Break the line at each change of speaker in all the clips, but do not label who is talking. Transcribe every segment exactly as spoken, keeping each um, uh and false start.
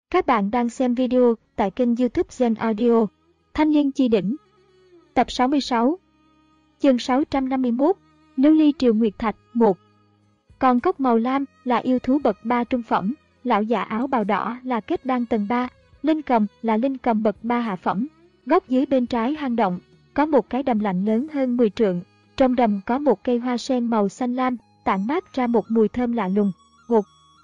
Các bạn đang xem video tại kênh YouTube Gen Audio. Thanh Liên Chi Đỉnh. Tập sáu mươi sáu. Chương sáu trăm năm mươi mốt. Lưu ly triều nguyệt thạch một. Còn cốc màu lam là yêu thú bậc ba trung phẩm, lão già áo bào đỏ là kết đan tầng ba, linh cầm là linh cầm bậc ba hạ phẩm. Góc dưới bên trái hang động có một cái đầm lạnh lớn hơn mười trượng, trong đầm có một cây hoa sen màu xanh lam tản mát ra một mùi thơm lạ lùng. Gục.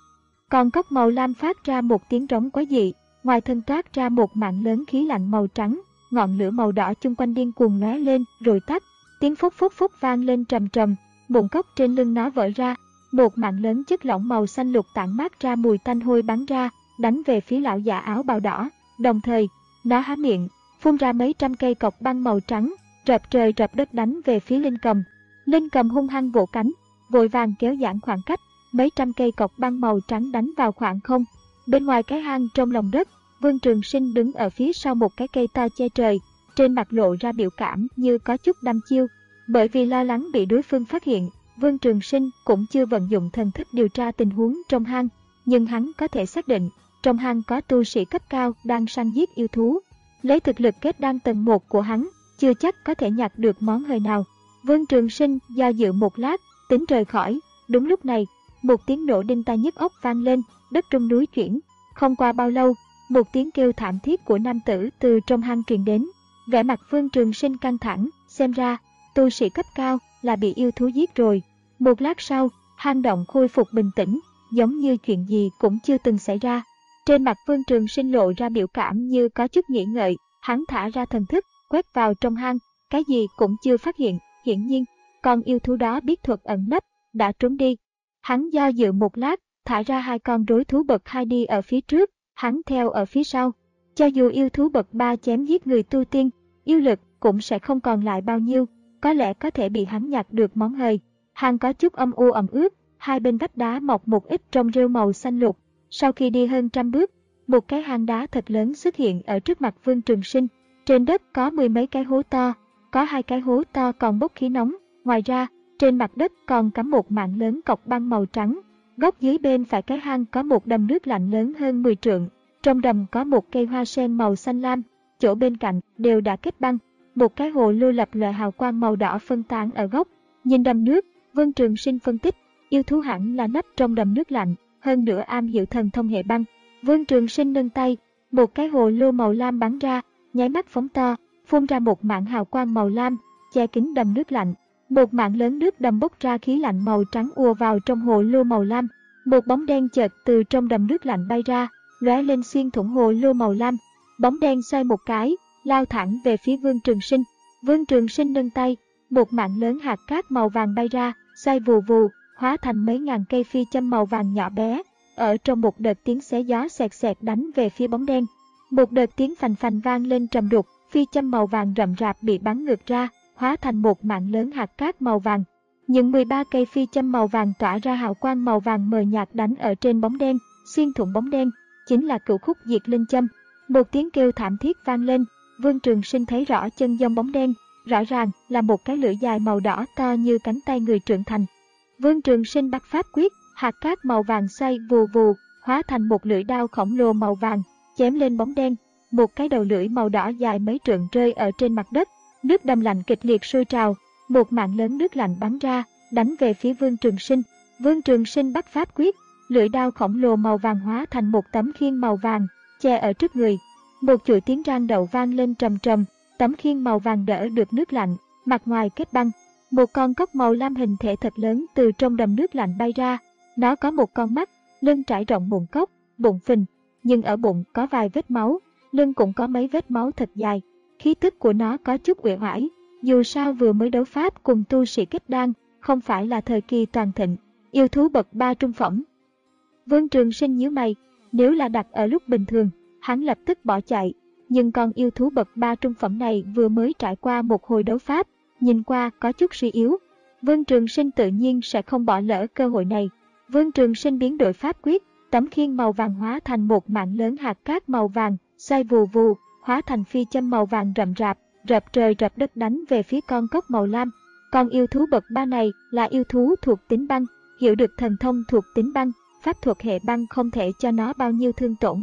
Còn cốc màu lam phát ra một tiếng rống quái dị, ngoài thân toát ra một mảng lớn khí lạnh màu trắng, ngọn lửa màu đỏ chung quanh điên cuồng lóe lên rồi tắt, tiếng phúc phúc phúc vang lên trầm trầm, bụng cốc trên lưng nó vỡ ra, một mảng lớn chất lỏng màu xanh lục tản mát ra mùi tanh hôi bắn ra, đánh về phía lão già áo bào đỏ, đồng thời, nó há miệng, phun ra mấy trăm cây cọc băng màu trắng, rập trời rập đất đánh về phía linh cầm. Linh cầm hung hăng vỗ cánh, vội vàng kéo giãn khoảng cách. Mấy trăm cây cọc băng màu trắng đánh vào khoảng không. Bên ngoài cái hang trong lòng đất, Vương Trường Sinh đứng ở phía sau một cái cây to che trời, trên mặt lộ ra biểu cảm như có chút đăm chiêu. Bởi vì lo lắng bị đối phương phát hiện, Vương Trường Sinh cũng chưa vận dụng thần thức điều tra tình huống trong hang, nhưng hắn có thể xác định, trong hang có tu sĩ cấp cao đang săn giết yêu thú. Lấy thực lực kết đan tầng một của hắn, chưa chắc có thể nhặt được món hời nào. Vương Trường Sinh do dự một lát, tính rời khỏi. Đúng lúc này, một tiếng nổ đinh tai nhức óc vang lên, đất rung núi chuyển. Không qua bao lâu, một tiếng kêu thảm thiết của nam tử từ trong hang truyền đến. Vẻ mặt Vương Trường Sinh căng thẳng, xem ra, tu sĩ cấp cao là bị yêu thú giết rồi. Một lát sau, hang động khôi phục bình tĩnh, giống như chuyện gì cũng chưa từng xảy ra. Trên mặt Vương Trường Sinh lộ ra biểu cảm như có chút nghĩ ngợi, hắn thả ra thần thức, quét vào trong hang, cái gì cũng chưa phát hiện. Hiển nhiên, con yêu thú đó biết thuật ẩn nấp, đã trốn đi. Hắn do dự một lát, thả ra hai con rối thú bậc hai đi ở phía trước, hắn theo ở phía sau. Cho dù yêu thú bậc ba chém giết người tu tiên, yêu lực cũng sẽ không còn lại bao nhiêu, có lẽ có thể bị hắn nhặt được món hời. Hang có chút âm u ẩm ướt, hai bên vách đá mọc một ít trong rêu màu xanh lục. Sau khi đi hơn trăm bước, một cái hang đá thật lớn xuất hiện ở trước mặt Vương Trường Sinh. Trên đất có mười mấy cái hố to, có hai cái hố to còn bốc khí nóng, ngoài ra, trên mặt đất còn cắm một mảng lớn cọc băng màu trắng. Góc dưới bên phải cái hang có một đầm nước lạnh lớn hơn mười trượng. Trong đầm có một cây hoa sen màu xanh lam, chỗ bên cạnh đều đã kết băng. Một cái hồ lưu lập lòe hào quang màu đỏ phân tán ở góc. Nhìn đầm nước, Vương Trường Sinh phân tích, yêu thú hẳn là nấp trong đầm nước lạnh, hơn nữa am hiểu thần thông hệ băng. Vương Trường Sinh nâng tay, một cái hồ lô màu lam bắn ra, nháy mắt phóng to, phun ra một mảng hào quang màu lam, che kín đầm nước lạnh. Một mảng lớn nước đầm bốc ra khí lạnh màu trắng ùa vào trong hồ lô màu lam. Một bóng đen chợt từ trong đầm nước lạnh bay ra, lóe lên xuyên thủng hồ lô màu lam. Bóng đen xoay một cái, lao thẳng về phía Vương Trường Sinh. Vương Trường Sinh nâng tay, một mảng lớn hạt cát màu vàng bay ra, xoay vù vù, hóa thành mấy ngàn cây phi châm màu vàng nhỏ bé. Ở trong một đợt tiếng xé gió xẹt xẹt đánh về phía bóng đen. Một đợt tiếng phành phành vang lên trầm đục, phi châm màu vàng rậm rạp bị bắn ngược ra, hóa thành một mảng lớn hạt cát màu vàng. Những mười ba cây phi châm màu vàng tỏa ra hào quang màu vàng mờ nhạt đánh ở trên bóng đen, xuyên thủng bóng đen, chính là cửu khúc diệt linh châm. Một tiếng kêu thảm thiết vang lên, Vương Trường Sinh thấy rõ chân dông bóng đen, rõ ràng là một cái lưỡi dài màu đỏ to như cánh tay người trưởng thành. Vương Trường Sinh bắt pháp quyết, hạt cát màu vàng xoay vù vù, hóa thành một lưỡi đao khổng lồ màu vàng, chém lên bóng đen. Một cái đầu lưỡi màu đỏ dài mấy trượng rơi ở trên mặt đất. Nước đầm lạnh kịch liệt sôi trào, một mảng lớn nước lạnh bắn ra, đánh về phía Vương Trường Sinh. Vương Trường Sinh bắt pháp quyết, lưỡi đao khổng lồ màu vàng hóa thành một tấm khiên màu vàng, che ở trước người. Một chuỗi tiếng rang đậu vang lên trầm trầm, tấm khiên màu vàng đỡ được nước lạnh, mặt ngoài kết băng. Một con cốc màu lam hình thể thật lớn từ trong đầm nước lạnh bay ra. Nó có một con mắt, lưng trải rộng bụng cốc, bụng phình, nhưng ở bụng có vài vết máu, lưng cũng có mấy vết máu thật dài. Khí tức của nó có chút uể oải, dù sao vừa mới đấu pháp cùng tu sĩ kết đan, không phải là thời kỳ toàn thịnh, yêu thú bậc ba trung phẩm. Vương Trường Sinh nhíu mày, nếu là đặt ở lúc bình thường, hắn lập tức bỏ chạy, nhưng con yêu thú bậc ba trung phẩm này vừa mới trải qua một hồi đấu pháp, nhìn qua có chút suy yếu. Vương Trường Sinh tự nhiên sẽ không bỏ lỡ cơ hội này. Vương Trường Sinh biến đổi pháp quyết, tấm khiên màu vàng hóa thành một mảng lớn hạt cát màu vàng, xoay vù vù, hóa thành phi châm màu vàng rậm rạp, rập trời rập đất đánh về phía con cốc màu lam. Con yêu thú bậc ba này là yêu thú thuộc tính băng, hiểu được thần thông thuộc tính băng, pháp thuật hệ băng không thể cho nó bao nhiêu thương tổn.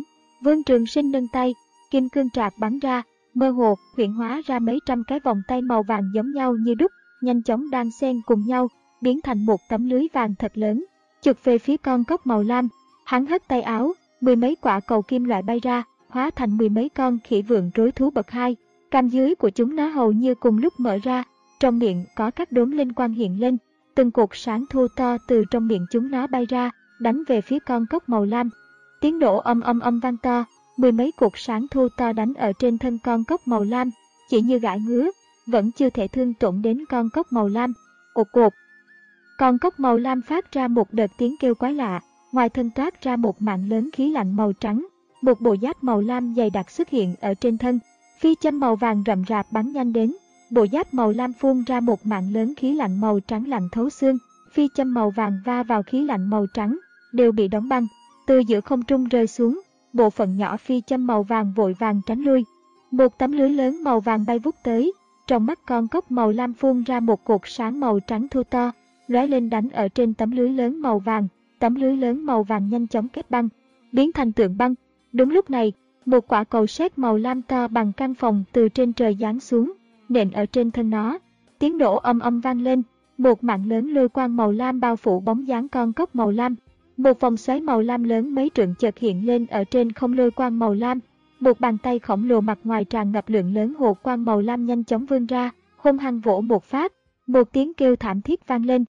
Vương Trường Sinh nâng tay, kim cương trạc bắn ra, mơ hồ, huyễn hóa ra mấy trăm cái vòng tay màu vàng giống nhau như đúc, nhanh chóng đan xen cùng nhau, biến thành một tấm lưới vàng thật lớn, chụp về phía con cóc màu lam. Hắn hất tay áo, mười mấy quả cầu kim loại bay ra, hóa thành mười mấy con khỉ vượn rối thú bậc hai. Cam dưới của chúng nó hầu như cùng lúc mở ra, trong miệng có các đốm linh quang hiện lên, từng cột sáng thô to từ trong miệng chúng nó bay ra, đánh về phía con cóc màu lam. Tiếng nổ âm âm âm vang to, mười mấy cột sáng thô to đánh ở trên thân con cóc màu lam, chỉ như gãi ngứa, vẫn chưa thể thương tổn đến con cóc màu lam. Ột cột. Con cóc màu lam phát ra một đợt tiếng kêu quái lạ, ngoài thân toát ra một mạng lớn khí lạnh màu trắng, một bộ giáp màu lam dày đặc xuất hiện ở trên thân, phi châm màu vàng rậm rạp bắn nhanh đến. Bộ giáp màu lam phun ra một mạng lớn khí lạnh màu trắng lạnh thấu xương, phi châm màu vàng va vào khí lạnh màu trắng, đều bị đóng băng, từ giữa không trung rơi xuống, bộ phận nhỏ phi châm màu vàng vội vàng tránh lui. Một tấm lưới lớn màu vàng bay vút tới, trong mắt con cóc màu lam phun ra một cột sáng màu trắng thô to, lóe lên đánh ở trên tấm lưới lớn màu vàng, tấm lưới lớn màu vàng nhanh chóng kết băng, biến thành tượng băng. Đúng lúc này, một quả cầu sét màu lam to bằng căn phòng từ trên trời giáng xuống, nện ở trên thân nó, tiếng nổ âm âm vang lên, một mạng lớn lôi quang màu lam bao phủ bóng dáng con cóc màu lam. Một vòng xoáy màu lam lớn mấy trượng chợt hiện lên ở trên không lôi quang màu lam, một bàn tay khổng lồ mặt ngoài tràn ngập lượng lớn hồ quang màu lam nhanh chóng vươn ra, hung hăng vỗ một phát, một tiếng kêu thảm thiết vang lên.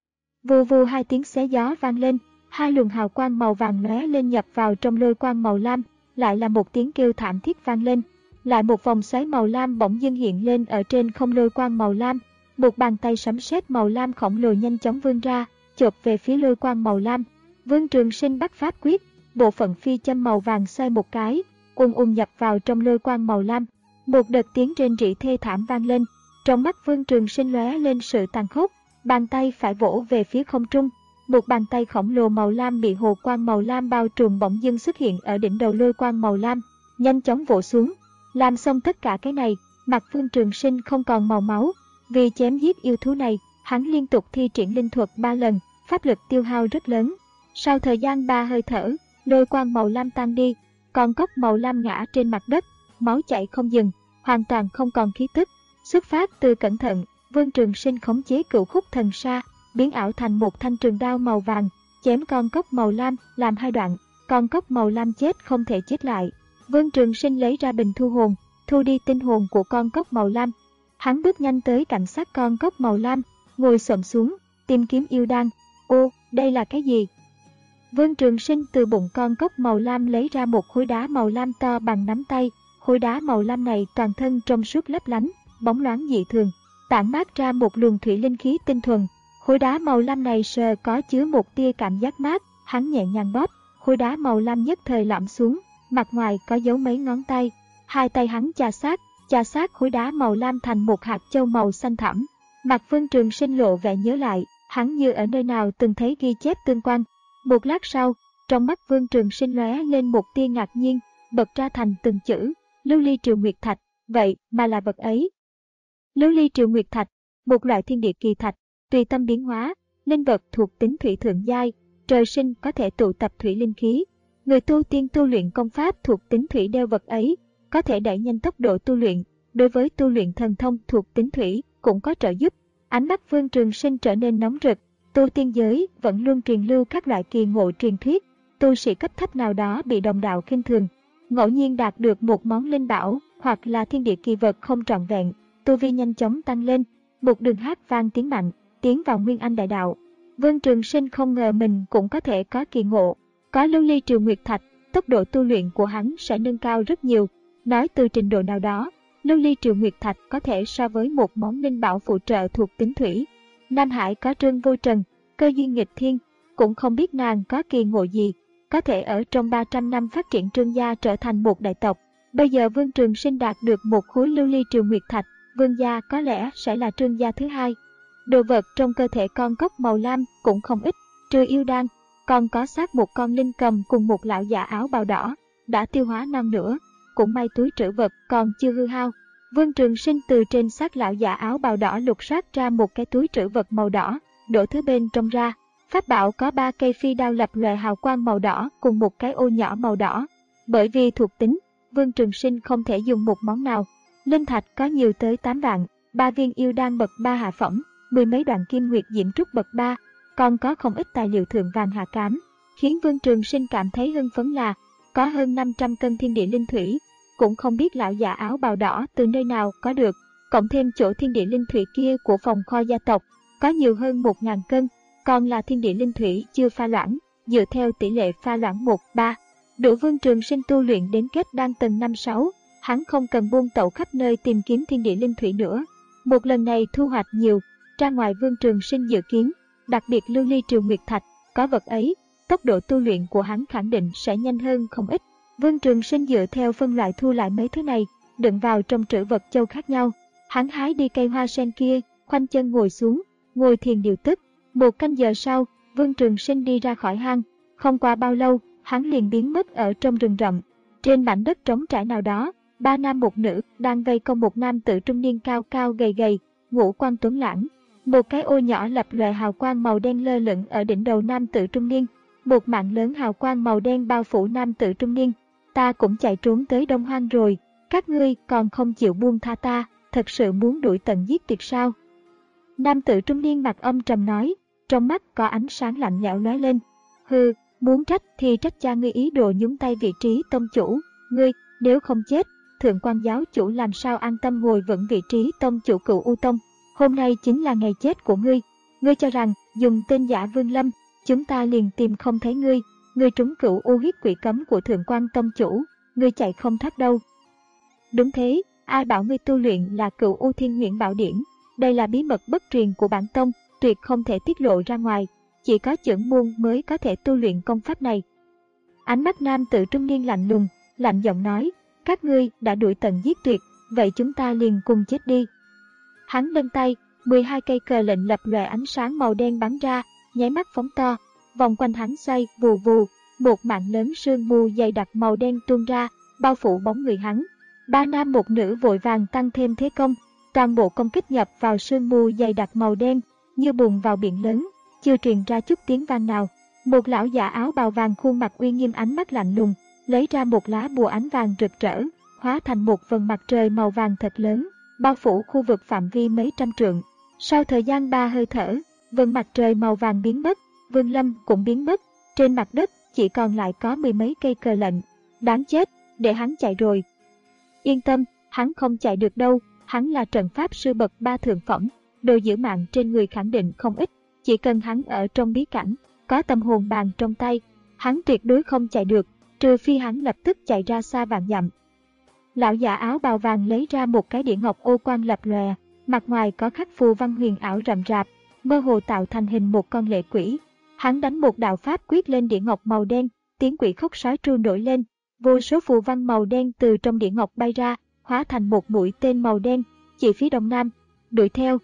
Vù vù hai tiếng xé gió vang lên, hai luồng hào quang màu vàng lóe lên nhập vào trong lôi quang màu lam, lại là một tiếng kêu thảm thiết vang lên. Lại một vòng xoáy màu lam bỗng dưng hiện lên ở trên không lôi quang màu lam, một bàn tay sấm sét màu lam khổng lồ nhanh chóng vươn ra, chộp về phía lôi quang màu lam. Vương Trường Sinh bắt pháp quyết, bộ phận phi châm màu vàng xoay một cái, ung ung nhập vào trong lôi quang màu lam. Một đợt tiếng rên rỉ thê thảm vang lên, trong mắt Vương Trường Sinh lóe lên sự tàn khốc, bàn tay phải vỗ về phía không trung, một bàn tay khổng lồ màu lam bị hồ quang màu lam bao trùm bỗng dưng xuất hiện ở đỉnh đầu lôi quang màu lam, nhanh chóng vỗ xuống. Làm xong tất cả cái này, mặt Vương Trường Sinh không còn màu máu, vì chém giết yêu thú này, hắn liên tục thi triển linh thuật ba lần, pháp lực tiêu hao rất lớn. Sau thời gian ba hơi thở, lôi quang màu lam tan đi, con cóc màu lam ngã trên mặt đất, máu chảy không dừng, hoàn toàn không còn khí tức. Xuất phát từ cẩn thận, Vương Trường Sinh khống chế Cửu Khúc Thần Sa, biến ảo thành một thanh trường đao màu vàng, chém con cóc màu lam làm hai đoạn. Con cóc màu lam chết không thể chết lại. Vương Trường Sinh lấy ra bình thu hồn, thu đi tinh hồn của con cóc màu lam. Hắn bước nhanh tới cạnh xác con cóc màu lam, ngồi xổm xuống, tìm kiếm yêu đan. Ô, đây là cái gì? Vương Trường Sinh từ bụng con cóc màu lam lấy ra một khối đá màu lam to bằng nắm tay. Khối đá màu lam này toàn thân trong suốt lấp lánh, bóng loáng dị thường, tản mát ra một luồng thủy linh khí tinh thuần. Khối đá màu lam này sờ có chứa một tia cảm giác mát, hắn nhẹ nhàng bóp, khối đá màu lam nhất thời lõm xuống, mặt ngoài có dấu mấy ngón tay. Hai tay hắn chà sát, chà sát khối đá màu lam thành một hạt châu màu xanh thẳm. Mặt Vương Trường Sinh lộ vẻ nhớ lại, hắn như ở nơi nào từng thấy ghi chép tương quan. Một lát sau, trong mắt Vương Trường Sinh lóe lên một tia ngạc nhiên, bật ra thành từng chữ, Lưu Ly Triều Nguyệt Thạch, vậy mà là vật ấy. Lưu Ly Triều Nguyệt Thạch, một loại thiên địa kỳ thạch, tùy tâm biến hóa, linh vật thuộc tính thủy thượng giai, trời sinh có thể tụ tập thủy linh khí. Người tu tiên tu luyện công pháp thuộc tính thủy đeo vật ấy, có thể đẩy nhanh tốc độ tu luyện, đối với tu luyện thần thông thuộc tính thủy cũng có trợ giúp. Ánh mắt Vương Trường Sinh trở nên nóng rực. Tu tiên giới vẫn luôn truyền lưu các loại kỳ ngộ truyền thuyết, tu sĩ cấp thấp nào đó bị đồng đạo khinh thường, ngẫu nhiên đạt được một món linh bảo hoặc là thiên địa kỳ vật không trọn vẹn, tu vi nhanh chóng tăng lên, một đường hát vang tiếng mạnh, tiến vào Nguyên Anh đại đạo. Vương Trường Sinh không ngờ mình cũng có thể có kỳ ngộ, có Lưu Ly Triều Nguyệt Thạch, tốc độ tu luyện của hắn sẽ nâng cao rất nhiều. Nói từ trình độ nào đó, Lưu Ly Triều Nguyệt Thạch có thể so với một món linh bảo phụ trợ thuộc tính thủy. Nam Hải có Trương Vô Trần, cơ duyên nghịch thiên, cũng không biết nàng có kỳ ngộ gì, có thể ở trong ba trăm năm phát triển Trương gia trở thành một đại tộc. Bây giờ Vương Trường Sinh đạt được một khối Lưu Ly Triều Nguyệt Thạch, Vương gia có lẽ sẽ là Trương gia thứ hai. Đồ vật trong cơ thể con cóc màu lam cũng không ít, trừ yêu đan, còn có xác một con linh cầm cùng một lão già áo bào đỏ, đã tiêu hóa non nữa, cũng may túi trữ vật còn chưa hư hao. Vương Trường Sinh từ trên xác lão già áo bào đỏ lục soát ra một cái túi trữ vật màu đỏ, đổ thứ bên trong ra. Pháp bảo có ba cây phi đao lập lòe hào quang màu đỏ cùng một cái ô nhỏ màu đỏ. Bởi vì thuộc tính, Vương Trường Sinh không thể dùng một món nào. Linh thạch có nhiều tới tám vạn, ba viên yêu đan bậc ba hạ phẩm, mười mấy đoạn kim nguyệt diễm trúc bậc ba, còn có không ít tài liệu thượng vàng hạ cám. Khiến Vương Trường Sinh cảm thấy hưng phấn là có hơn năm trăm cân thiên địa linh thủy, cũng không biết lão già áo bào đỏ từ nơi nào có được, cộng thêm chỗ thiên địa linh thủy kia của phòng kho gia tộc, có nhiều hơn một nghìn cân, còn là thiên địa linh thủy chưa pha loãng, dựa theo tỷ lệ pha loãng một ba, đủ Vương Trường Sinh tu luyện đến kết đan tầng năm sáu, hắn không cần buôn tẩu khắp nơi tìm kiếm thiên địa linh thủy nữa. Một lần này thu hoạch nhiều, ra ngoài Vương Trường Sinh dự kiến, đặc biệt lưu ly triều nguyệt thạch, có vật ấy, tốc độ tu luyện của hắn khẳng định sẽ nhanh hơn không ít. Vương Trường Sinh dựa theo phân loại thu lại mấy thứ này, đựng vào trong trữ vật châu khác nhau. Hắn hái đi cây hoa sen kia, khoanh chân ngồi xuống, ngồi thiền điều tức. Một canh giờ sau, Vương Trường Sinh đi ra khỏi hang. Không qua bao lâu, hắn liền biến mất ở trong rừng rậm. Trên mảnh đất trống trải nào đó, ba nam một nữ đang vây công một nam tử trung niên cao cao gầy gầy, ngũ quan tuấn lãng. Một cái ô nhỏ lập lòe hào quang màu đen lơ lửng ở đỉnh đầu nam tử trung niên. Một mạng lớn hào quang màu đen bao phủ nam tử trung niên. Ta cũng chạy trốn tới Đông Hoang rồi, các ngươi còn không chịu buông tha ta, thật sự muốn đuổi tận giết tuyệt sao? Nam tử trung niên mặt âm trầm nói, trong mắt có ánh sáng lạnh lẽo lóe lên. Hừ, muốn trách thì trách cha ngươi ý đồ nhúng tay vị trí tông chủ. Ngươi, nếu không chết, Thượng Quan giáo chủ làm sao an tâm ngồi vững vị trí tông chủ Cửu U Tông? Hôm nay chính là ngày chết của ngươi. Ngươi cho rằng dùng tên giả Vương Lâm, chúng ta liền tìm không thấy ngươi. Ngươi trúng Cửu U huyết quỷ cấm của Thượng Quan tông chủ, ngươi chạy không thoát đâu. Đúng thế, ai bảo ngươi tu luyện là Cửu U Thiên Huyễn Bảo Điển? Đây là bí mật bất truyền của bản tông, tuyệt không thể tiết lộ ra ngoài. Chỉ có chưởng môn mới có thể tu luyện công pháp này. Ánh mắt nam tử trung niên lạnh lùng, lạnh giọng nói, các ngươi đã đuổi tận giết tuyệt, vậy chúng ta liền cùng chết đi. Hắn nâng tay, mười hai cây cờ lệnh lập lòe ánh sáng màu đen bắn ra, nháy mắt phóng to, vòng quanh hắn xoay vù vù, một mảng lớn sương mù dày đặc màu đen tuôn ra, bao phủ bóng người hắn. Ba nam một nữ vội vàng tăng thêm thế công, toàn bộ công kích nhập vào sương mù dày đặc màu đen, như bùn vào biển lớn, chưa truyền ra chút tiếng vang nào. Một lão già áo bào vàng khuôn mặt uy nghiêm ánh mắt lạnh lùng, lấy ra một lá bùa ánh vàng rực rỡ, hóa thành một vầng mặt trời màu vàng thật lớn, bao phủ khu vực phạm vi mấy trăm trượng. Sau thời gian ba hơi thở, vầng mặt trời màu vàng biến mất, Vương Lâm cũng biến mất, trên mặt đất chỉ còn lại có mười mấy cây cờ lệnh. Đáng chết, để hắn chạy rồi. Yên tâm, hắn không chạy được đâu, hắn là trận pháp sư bậc ba thượng phẩm, đồ giữ mạng trên người khẳng định không ít, chỉ cần hắn ở trong bí cảnh, có tâm hồn bàn trong tay, hắn tuyệt đối không chạy được, trừ phi hắn lập tức chạy ra xa vạn dặm. Lão giả áo bào vàng lấy ra một cái đĩa ngọc ô quang lập lòe, mặt ngoài có khắc phù văn huyền ảo rậm rạp, mơ hồ tạo thành hình một con lệ quỷ. Hắn đánh một đạo pháp quyết lên đĩa ngọc màu đen, tiếng quỷ khóc sói tru nổi lên, vô số phù văn màu đen từ trong đĩa ngọc bay ra, hóa thành một mũi tên màu đen, chỉ phía đông nam, đuổi theo.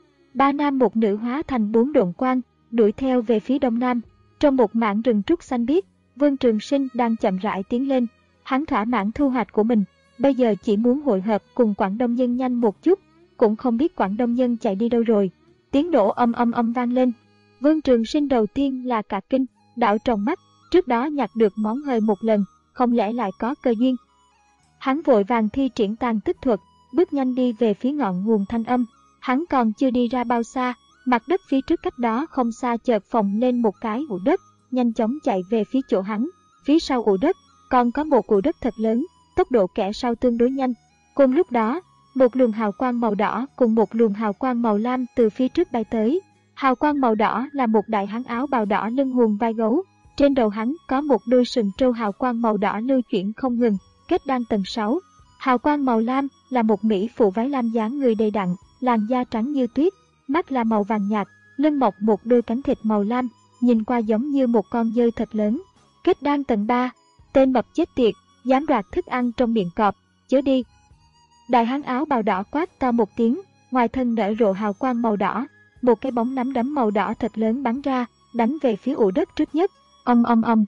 Ba nam một nữ hóa thành bốn độn quang, đuổi theo về phía đông nam. Trong một mảng rừng trúc xanh biếc, Vương Trường Sinh đang chậm rãi tiến lên. Hắn thỏa mãn thu hoạch của mình, bây giờ chỉ muốn hội hợp cùng Quảng Đông Nhân nhanh một chút, cũng không biết Quảng Đông Nhân chạy đi đâu rồi. Tiếng nổ âm âm âm vang lên. Vương Trường Sinh đầu tiên là cả kinh, đảo trong mắt, trước đó nhặt được món hời một lần, không lẽ lại có cơ duyên. Hắn vội vàng thi triển tàn tích thuật, bước nhanh đi về phía ngọn nguồn thanh âm. Hắn còn chưa đi ra bao xa, mặt đất phía trước cách đó không xa chợt phồng lên một cái ụ đất, nhanh chóng chạy về phía chỗ hắn. Phía sau ụ đất còn có một ụ đất thật lớn, tốc độ kẻ sau tương đối nhanh. Cùng lúc đó, một luồng hào quang màu đỏ cùng một luồng hào quang màu lam từ phía trước bay tới. Hào quang màu đỏ là một đại hán áo bào đỏ lưng hùm vai gấu, trên đầu hắn có một đôi sừng trâu hào quang màu đỏ lưu chuyển không ngừng, kết đan tầng sáu. Hào quang màu lam là một mỹ phụ váy lam dáng người đầy đặn, làn da trắng như tuyết, mắt là màu vàng nhạt, lưng mọc một đôi cánh thịt màu lam, nhìn qua giống như một con dơi thật lớn. Kết đan tầng ba, tên mập chết tiệt, dám đoạt thức ăn trong miệng cọp, chớ đi. Đại hán áo bào đỏ quát to một tiếng, ngoài thân nở rộ hào quang màu đỏ, một cái bóng nắm đấm màu đỏ thật lớn bắn ra, đánh về phía ụ đất trước nhất. Ầm ầm ầm.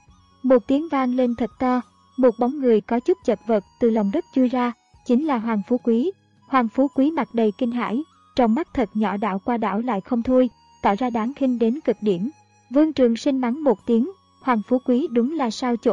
Một tiếng vang lên thật to, một bóng người có chút chật vật từ lòng đất chui ra, chính là Hoàng Phú Quý. Hoàng Phú Quý mặt đầy kinh hãi, trong mắt thật nhỏ đảo qua đảo lại không thôi, tỏ ra đáng khinh đến cực điểm. Vương Trường Sinh mắng một tiếng, Hoàng Phú Quý đúng là sao chổi,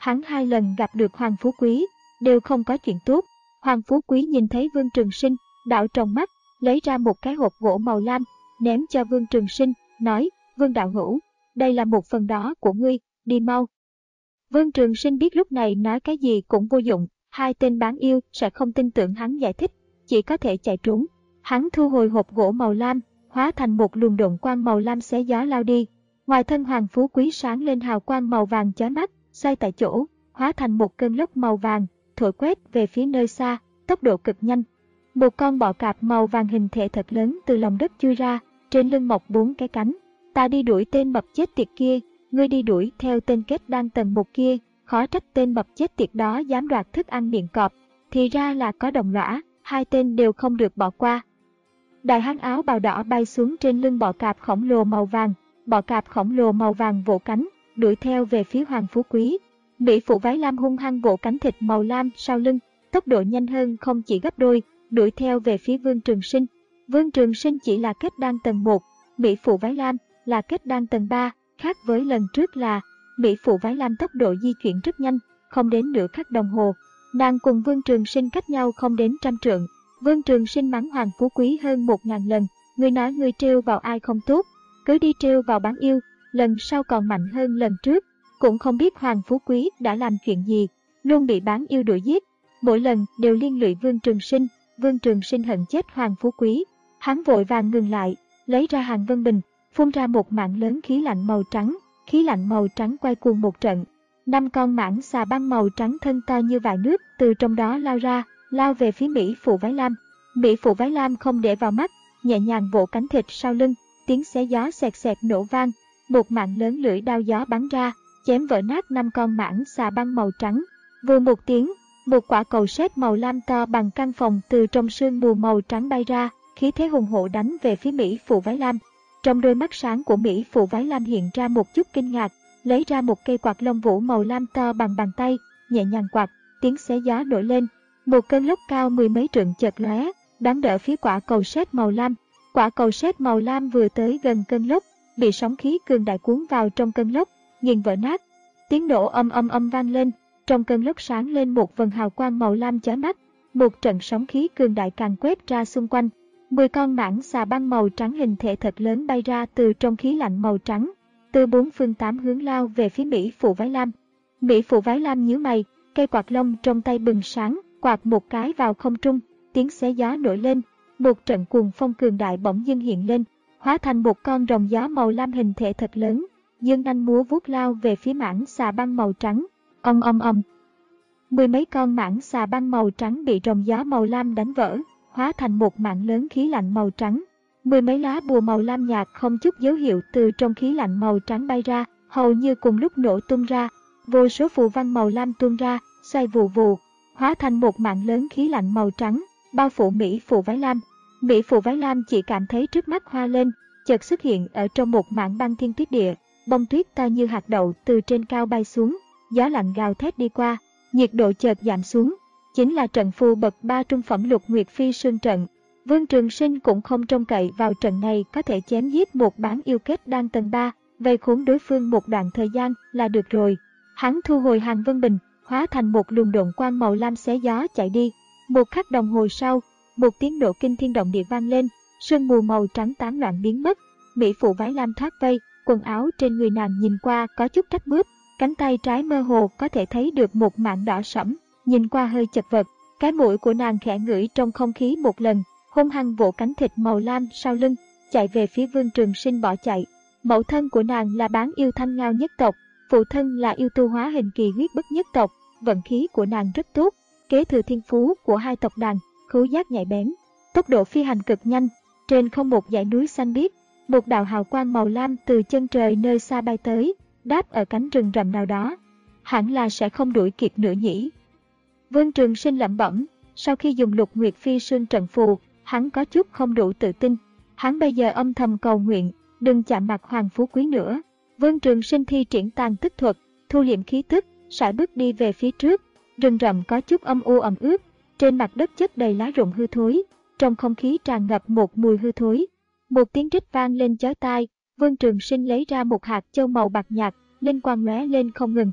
hắn hai lần gặp được Hoàng Phú Quý, đều không có chuyện tốt. Hoàng Phú Quý nhìn thấy Vương Trường Sinh, đảo trong mắt, lấy ra một cái hộp gỗ màu lam, ném cho Vương Trường Sinh, nói, Vương đạo hữu, đây là một phần đó của ngươi, đi mau. Vương Trường Sinh biết lúc này nói cái gì cũng vô dụng, hai tên bán yêu sẽ không tin tưởng hắn giải thích, chỉ có thể chạy trốn. Hắn thu hồi hộp gỗ màu lam, hóa thành một luồng độn quang màu lam xé gió lao đi. Ngoài thân Hoàng Phú Quý sáng lên hào quang màu vàng chói mắt, xoay tại chỗ, hóa thành một cơn lốc màu vàng, thổi quét về phía nơi xa, tốc độ cực nhanh. Một con bọ cạp màu vàng hình thể thật lớn từ lòng đất chui ra, trên lưng mọc bốn cái cánh. Ta đi đuổi tên mập chết tiệt kia, ngươi đi đuổi theo tên kết đan tầng một kia, khó trách tên mập chết tiệt đó dám đoạt thức ăn miệng cọp, thì ra là có đồng lõa, hai tên đều không được bỏ qua. Đại hán áo bào đỏ bay xuống trên lưng bọ cạp khổng lồ màu vàng, bọ cạp khổng lồ màu vàng vỗ cánh, đuổi theo về phía Hoàng Phú Quý. Mỹ phụ váy lam hung hăng vỗ cánh thịt màu lam sau lưng, tốc độ nhanh hơn không chỉ gấp đôi, đuổi theo về phía Vương Trường Sinh. Vương Trường Sinh chỉ là kết đan tầng một, Mỹ phụ váy lam là kết đan tầng ba, khác với lần trước là Mỹ phụ váy lam tốc độ di chuyển rất nhanh, không đến nửa khắc đồng hồ. Nàng cùng Vương Trường Sinh cách nhau không đến trăm trượng. Vương Trường Sinh mắng Hoàng Phú Quý hơn một ngàn lần, ngươi nói ngươi trêu vào ai không tốt, cứ đi trêu vào bán yêu, lần sau còn mạnh hơn lần trước. Cũng không biết Hoàng Phú Quý đã làm chuyện gì, luôn bị bán yêu đuổi giết, mỗi lần đều liên lụy Vương Trường Sinh. Vương Trường Sinh hận chết Hoàng Phú Quý, hắn vội vàng ngừng lại, lấy ra Hàn Vân Bình, phun ra một mảng lớn khí lạnh màu trắng, khí lạnh màu trắng quay cuồng một trận. Năm con mãng xà băng màu trắng thân to như vại nước từ trong đó lao ra, lao về phía Mỹ phụ váy lam. Mỹ phụ váy lam không để vào mắt, nhẹ nhàng vỗ cánh thịt sau lưng, tiếng xé gió xẹt xẹt nổ vang, một mảng lớn lưỡi đao gió bắn ra, chém vỡ nát năm con mãng xà băng màu trắng. Vù một tiếng, một quả cầu sét màu lam to bằng căn phòng từ trong sương mù màu trắng bay ra, khí thế hùng hổ đánh về phía Mỹ phụ váy lam. Trong đôi mắt sáng của Mỹ phụ váy lam hiện ra một chút kinh ngạc, lấy ra một cây quạt lông vũ màu lam to bằng bàn tay, nhẹ nhàng quạt, tiếng xé gió nổi lên, một cơn lốc cao mười mấy trượng chợt lóe, đón đỡ phía quả cầu sét màu lam. Quả cầu sét màu lam vừa tới gần cơn lốc, bị sóng khí cường đại cuốn vào trong cơn lốc, nghiền vỡ nát. Tiếng nổ âm âm âm vang lên, trong cơn lốc sáng lên một vầng hào quang màu lam chói mắt, một trận sóng khí cường đại càng quét ra xung quanh. Mười con mãng xà băng màu trắng hình thể thật lớn bay ra từ trong khí lạnh màu trắng, từ bốn phương tám hướng lao về phía Mỹ phụ váy lam. Mỹ phụ váy lam nhíu mày, cây quạt lông trong tay bừng sáng, quạt một cái vào không trung, tiếng xé gió nổi lên, một trận cuồng phong cường đại bỗng dưng hiện lên, hóa thành một con rồng gió màu lam hình thể thật lớn, dương nanh múa vuốt lao về phía mãng xà băng màu trắng. Ong ong ong. Mười mấy con mãng xà băng màu trắng bị rồng gió màu lam đánh vỡ, hóa thành một mảng lớn khí lạnh màu trắng. Mười mấy lá bùa màu lam nhạt không chút dấu hiệu từ trong khí lạnh màu trắng bay ra, hầu như cùng lúc nổ tung ra. Vô số phù văn màu lam tuôn ra, xoay vù vù, hóa thành một mảng lớn khí lạnh màu trắng, bao phủ Mỹ phụ váy lam. Mỹ phụ váy lam chỉ cảm thấy trước mắt hoa lên, chợt xuất hiện ở trong một mảng băng thiên tuyết địa, bông tuyết to như hạt đậu từ trên cao bay xuống, gió lạnh gào thét đi qua, nhiệt độ chợt giảm xuống. Chính là trận phù bậc ba trung phẩm Lục Nguyệt Phi Sương trận. Vương Trường Sinh cũng không trông cậy vào trận này có thể chém giết một bán yêu kết đan tầng ba, vây khốn đối phương một đoạn thời gian là được rồi. Hắn thu hồi Hàn Vân Bình, hóa thành một luồng độn quang màu lam xé gió chạy đi. Một khắc đồng hồ sau, một tiếng nổ kinh thiên động địa vang lên, sương mù màu trắng tán loạn biến mất. Mỹ phụ váy lam thoát vây, quần áo trên người nàng nhìn qua có chút rách mướp, cánh tay trái mơ hồ có thể thấy được một mảng đỏ sẫm, nhìn qua hơi chật vật. Cái mũi của nàng khẽ ngửi trong không khí một lần, hung hăng vỗ cánh thịt màu lam sau lưng, chạy về phía Vương Trường Sinh bỏ chạy. Mẫu thân của nàng là bán yêu Thanh Ngao nhất tộc, phụ thân là yêu tu hóa hình kỳ huyết bức nhất tộc, vận khí của nàng rất tốt, kế thừa thiên phú của hai tộc đàn, khứu giác nhạy bén, tốc độ phi hành cực nhanh. Trên không một dãy núi xanh biếc, một đạo hào quang màu lam từ chân trời nơi xa bay tới, đáp ở cánh rừng rậm nào đó. Hẳn là sẽ không đuổi kịp nữa nhỉ. Vương Trường Sinh lẩm bẩm, sau khi dùng Lục Nguyệt Phi Sương trận phù, hắn có chút không đủ tự tin. Hắn bây giờ âm thầm cầu nguyện, đừng chạm mặt Hoàng Phú Quý nữa. Vương Trường Sinh thi triển tàn tức thuật, thu liệm khí tức, sải bước đi về phía trước. Rừng rậm có chút âm u ẩm ướt, trên mặt đất chất đầy lá rụng hư thối, trong không khí tràn ngập một mùi hư thối. Một tiếng rít vang lên chói tai, Vương Trường Sinh lấy ra một hạt châu màu bạc nhạt, linh quang lóe lên không ngừng.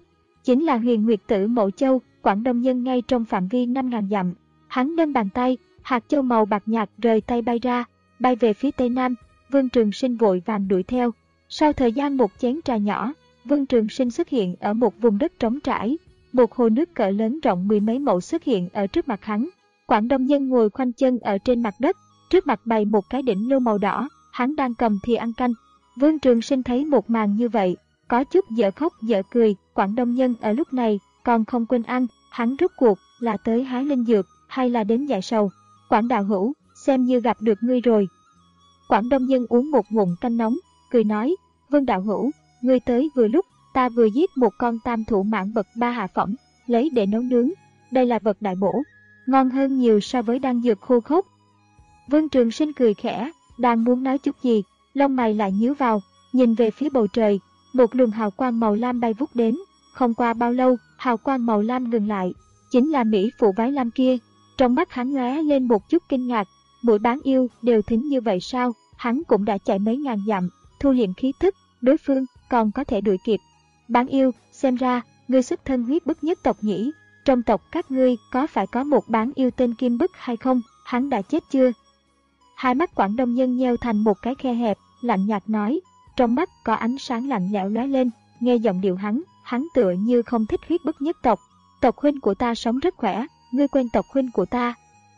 chính là Huyền Nguyệt Tử Mậu Châu, Quảng Đông Nhân ngay trong phạm vi năm nghìn dặm. Hắn nâng bàn tay, hạt châu màu bạc nhạt rời tay bay ra, bay về phía tây nam. Vương Trường Sinh vội vàng đuổi theo. Sau thời gian một chén trà nhỏ, Vương Trường Sinh xuất hiện ở một vùng đất trống trải. Một hồ nước cỡ lớn rộng mười mấy mẫu xuất hiện ở trước mặt hắn. Quảng Đông Nhân ngồi khoanh chân ở trên mặt đất, trước mặt bày một cái đỉnh lưu màu đỏ, hắn đang cầm thìa ăn canh. Vương Trường Sinh thấy một màn như vậy, có chút dở khóc dở cười. Quảng Đông Nhân ở lúc này còn không quên ăn, hắn rốt cuộc là tới hái linh dược hay là đến giải sầu? Quảng đạo hữu, xem như gặp được ngươi rồi. Quảng Đông Nhân uống một ngụm canh nóng, cười nói, Vương đạo hữu, ngươi tới vừa lúc, ta vừa giết một con tam thủ mãng vật ba hạ phẩm, lấy để nấu nướng. Đây là vật đại bổ, ngon hơn nhiều so với đan dược khô khốc. Vương Trường Sinh cười khẽ, đang muốn nói chút gì, lông mày lại nhíu vào, nhìn về phía bầu trời, một luồng hào quang màu lam bay vút đến. Không qua bao lâu, hào quang màu lam ngừng lại, chính là mỹ phụ váy lam kia. Trong mắt hắn lóe lên một chút kinh ngạc, mỗi bán yêu đều thính như vậy sao? Hắn cũng đã chạy mấy ngàn dặm, thu liệm khí thức, đối phương còn có thể đuổi kịp. Bán yêu, xem ra ngươi xuất thân huyết bức nhất tộc nhỉ? Trong tộc các ngươi có phải có một bán yêu tên Kim Bức hay không? Hắn đã chết chưa? Hai mắt Quảng Đông Nhân nheo thành một cái khe hẹp, lạnh nhạt nói, trong mắt có ánh sáng lạnh lẽo lóe lên. Nghe giọng điệu hắn, hắn tựa như không thích huyết bức nhất tộc. Tộc huynh của ta sống rất khỏe, ngươi quên tộc huynh của ta?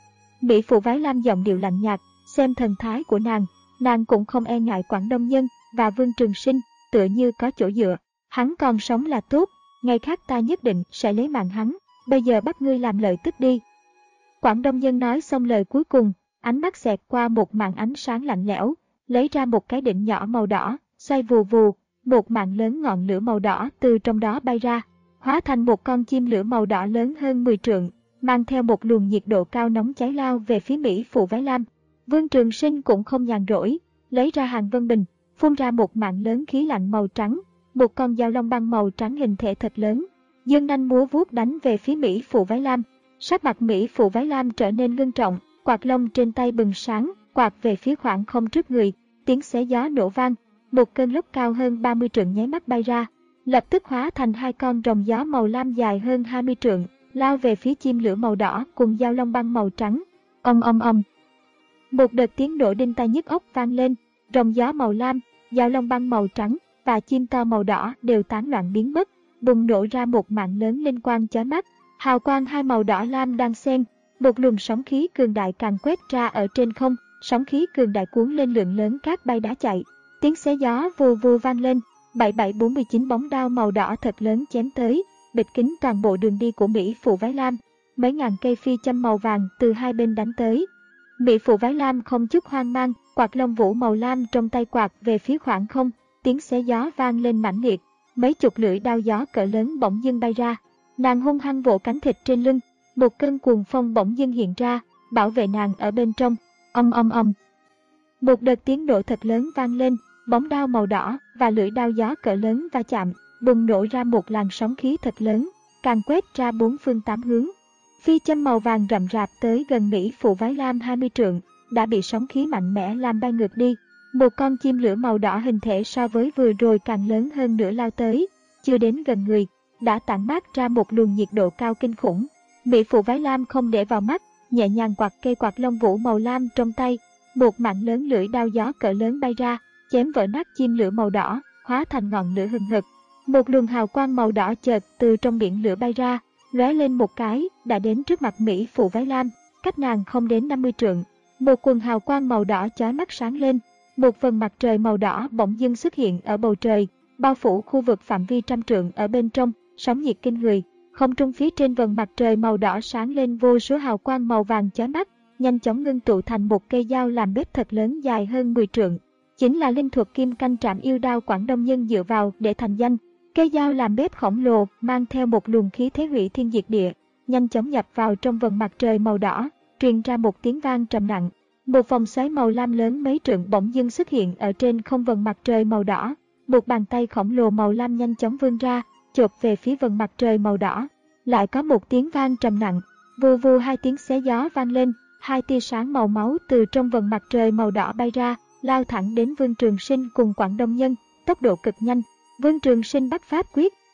Mỹ phụ váy lam giọng điệu lạnh nhạt, xem thần thái của nàng, nàng cũng không e ngại Quảng Đông Nhân và Vương Trường Sinh, tựa như có chỗ dựa. Hắn còn sống là tốt, ngày khác ta nhất định sẽ lấy mạng hắn, bây giờ bắt ngươi làm lợi tức đi. Quảng Đông Nhân nói xong lời cuối cùng, ánh mắt xẹt qua một màn ánh sáng lạnh lẽo, lấy ra một cái đỉnh nhỏ màu đỏ, xoay vù vù, một màn lớn ngọn lửa màu đỏ từ trong đó bay ra, hóa thành một con chim lửa màu đỏ lớn hơn mười trượng, mang theo một luồng nhiệt độ cao nóng cháy lao về phía Mỹ phụ váy lam. Vương Trường Sinh cũng không nhàn rỗi, lấy ra hàng vân bình, phun ra một mảng lớn khí lạnh màu trắng, một con dao long băng màu trắng hình thể thật lớn, dương nanh múa vuốt đánh về phía Mỹ phụ váy lam. Sắc mặt Mỹ phụ váy lam trở nên ngưng trọng, quạt lông trên tay bừng sáng, quạt về phía khoảng không trước người, tiếng xé gió nổ vang, một cơn lốc cao hơn ba mươi trượng nháy mắt bay ra, lập tức hóa thành hai con rồng gió màu lam dài hơn hai mươi trượng, lao về phía chim lửa màu đỏ cùng dao long băng màu trắng. Ong ong ong. Một đợt tiếng nổ đinh tai nhức óc vang lên, rồng gió màu lam, dao long băng màu trắng và chim to màu đỏ đều tán loạn biến mất, bùng nổ ra một mạng lớn linh quang chói mắt. Hào quang hai màu đỏ lam đang xen, một luồng sóng khí cường đại càng quét ra ở trên không, sóng khí cường đại cuốn lên lượng lớn cát bay đá chạy, tiếng xé gió vù vù vang lên. bảy bảy bốn chín bóng đao màu đỏ thật lớn chém tới, bịt kín toàn bộ đường đi của Mỹ phụ váy lam. Mấy ngàn cây phi châm màu vàng từ hai bên đánh tới. Mỹ phụ váy lam không chút hoang mang, quạt lông vũ màu lam trong tay quạt về phía khoảng không, tiếng xé gió vang lên mãnh liệt, mấy chục lưỡi đao gió cỡ lớn bỗng dưng bay ra. Nàng hung hăng vỗ cánh thịt trên lưng, một cơn cuồng phong bỗng dưng hiện ra, bảo vệ nàng ở bên trong. Ong ong ong. Một đợt tiếng nổ thật lớn vang lên, bóng đao màu đỏ và lưỡi đao gió cỡ lớn va chạm, bùng nổ ra một làn sóng khí thật lớn, càng quét ra bốn phương tám hướng. Phi châm màu vàng rậm rạp tới gần Mỹ phụ váy lam hai mươi trượng, đã bị sóng khí mạnh mẽ làm bay ngược đi. Một con chim lửa màu đỏ hình thể so với vừa rồi càng lớn hơn nữa lao tới, chưa đến gần người, đã tản mát ra một luồng nhiệt độ cao kinh khủng. Mỹ phụ váy lam không để vào mắt, nhẹ nhàng quạt cây quạt lông vũ màu lam trong tay, một mảng lớn lưỡi đao gió cỡ lớn bay ra, chém vỡ nát chim lửa màu đỏ, hóa thành ngọn lửa hừng hực. Một luồng hào quang màu đỏ chợt từ trong biển lửa bay ra, lóe lên một cái, đã đến trước mặt Mỹ phụ váy lam, cách nàng không đến năm mươi trượng. Một quần hào quang màu đỏ chói mắt sáng lên, một vầng mặt trời màu đỏ bỗng dưng xuất hiện ở bầu trời, bao phủ khu vực phạm vi trăm trượng ở bên trong, sóng nhiệt kinh người. Không trung phía trên vầng mặt trời màu đỏ sáng lên vô số hào quang màu vàng chói mắt, nhanh chóng ngưng tụ thành một cây dao làm bếp thật lớn dài hơn mười trượng. Chính là linh thuật kim canh trảm yêu đao Quảng Đông Nhân dựa vào để thành danh. Cây dao làm bếp khổng lồ mang theo một luồng khí thế hủy thiên diệt địa, nhanh chóng nhập vào trong vầng mặt trời màu đỏ, truyền ra một tiếng vang trầm nặng. Một vòng xoáy màu lam lớn mấy trượng bỗng dưng xuất hiện ở trên không vầng mặt trời màu đỏ. Một bàn tay khổng lồ màu lam nhanh chóng vươn ra, chộp về phía vầng mặt trời màu đỏ. Lại có một tiếng vang trầm nặng, vù vù hai tiếng xé gió vang lên, hai tia sáng màu máu từ trong vầng mặt trời màu đỏ bay ra, lao thẳng đến Vương Trường Sinh cùng Quảng Đông Nhân, tốc độ cực nhanh. Vương Trường Sinh bắt pháp quyết,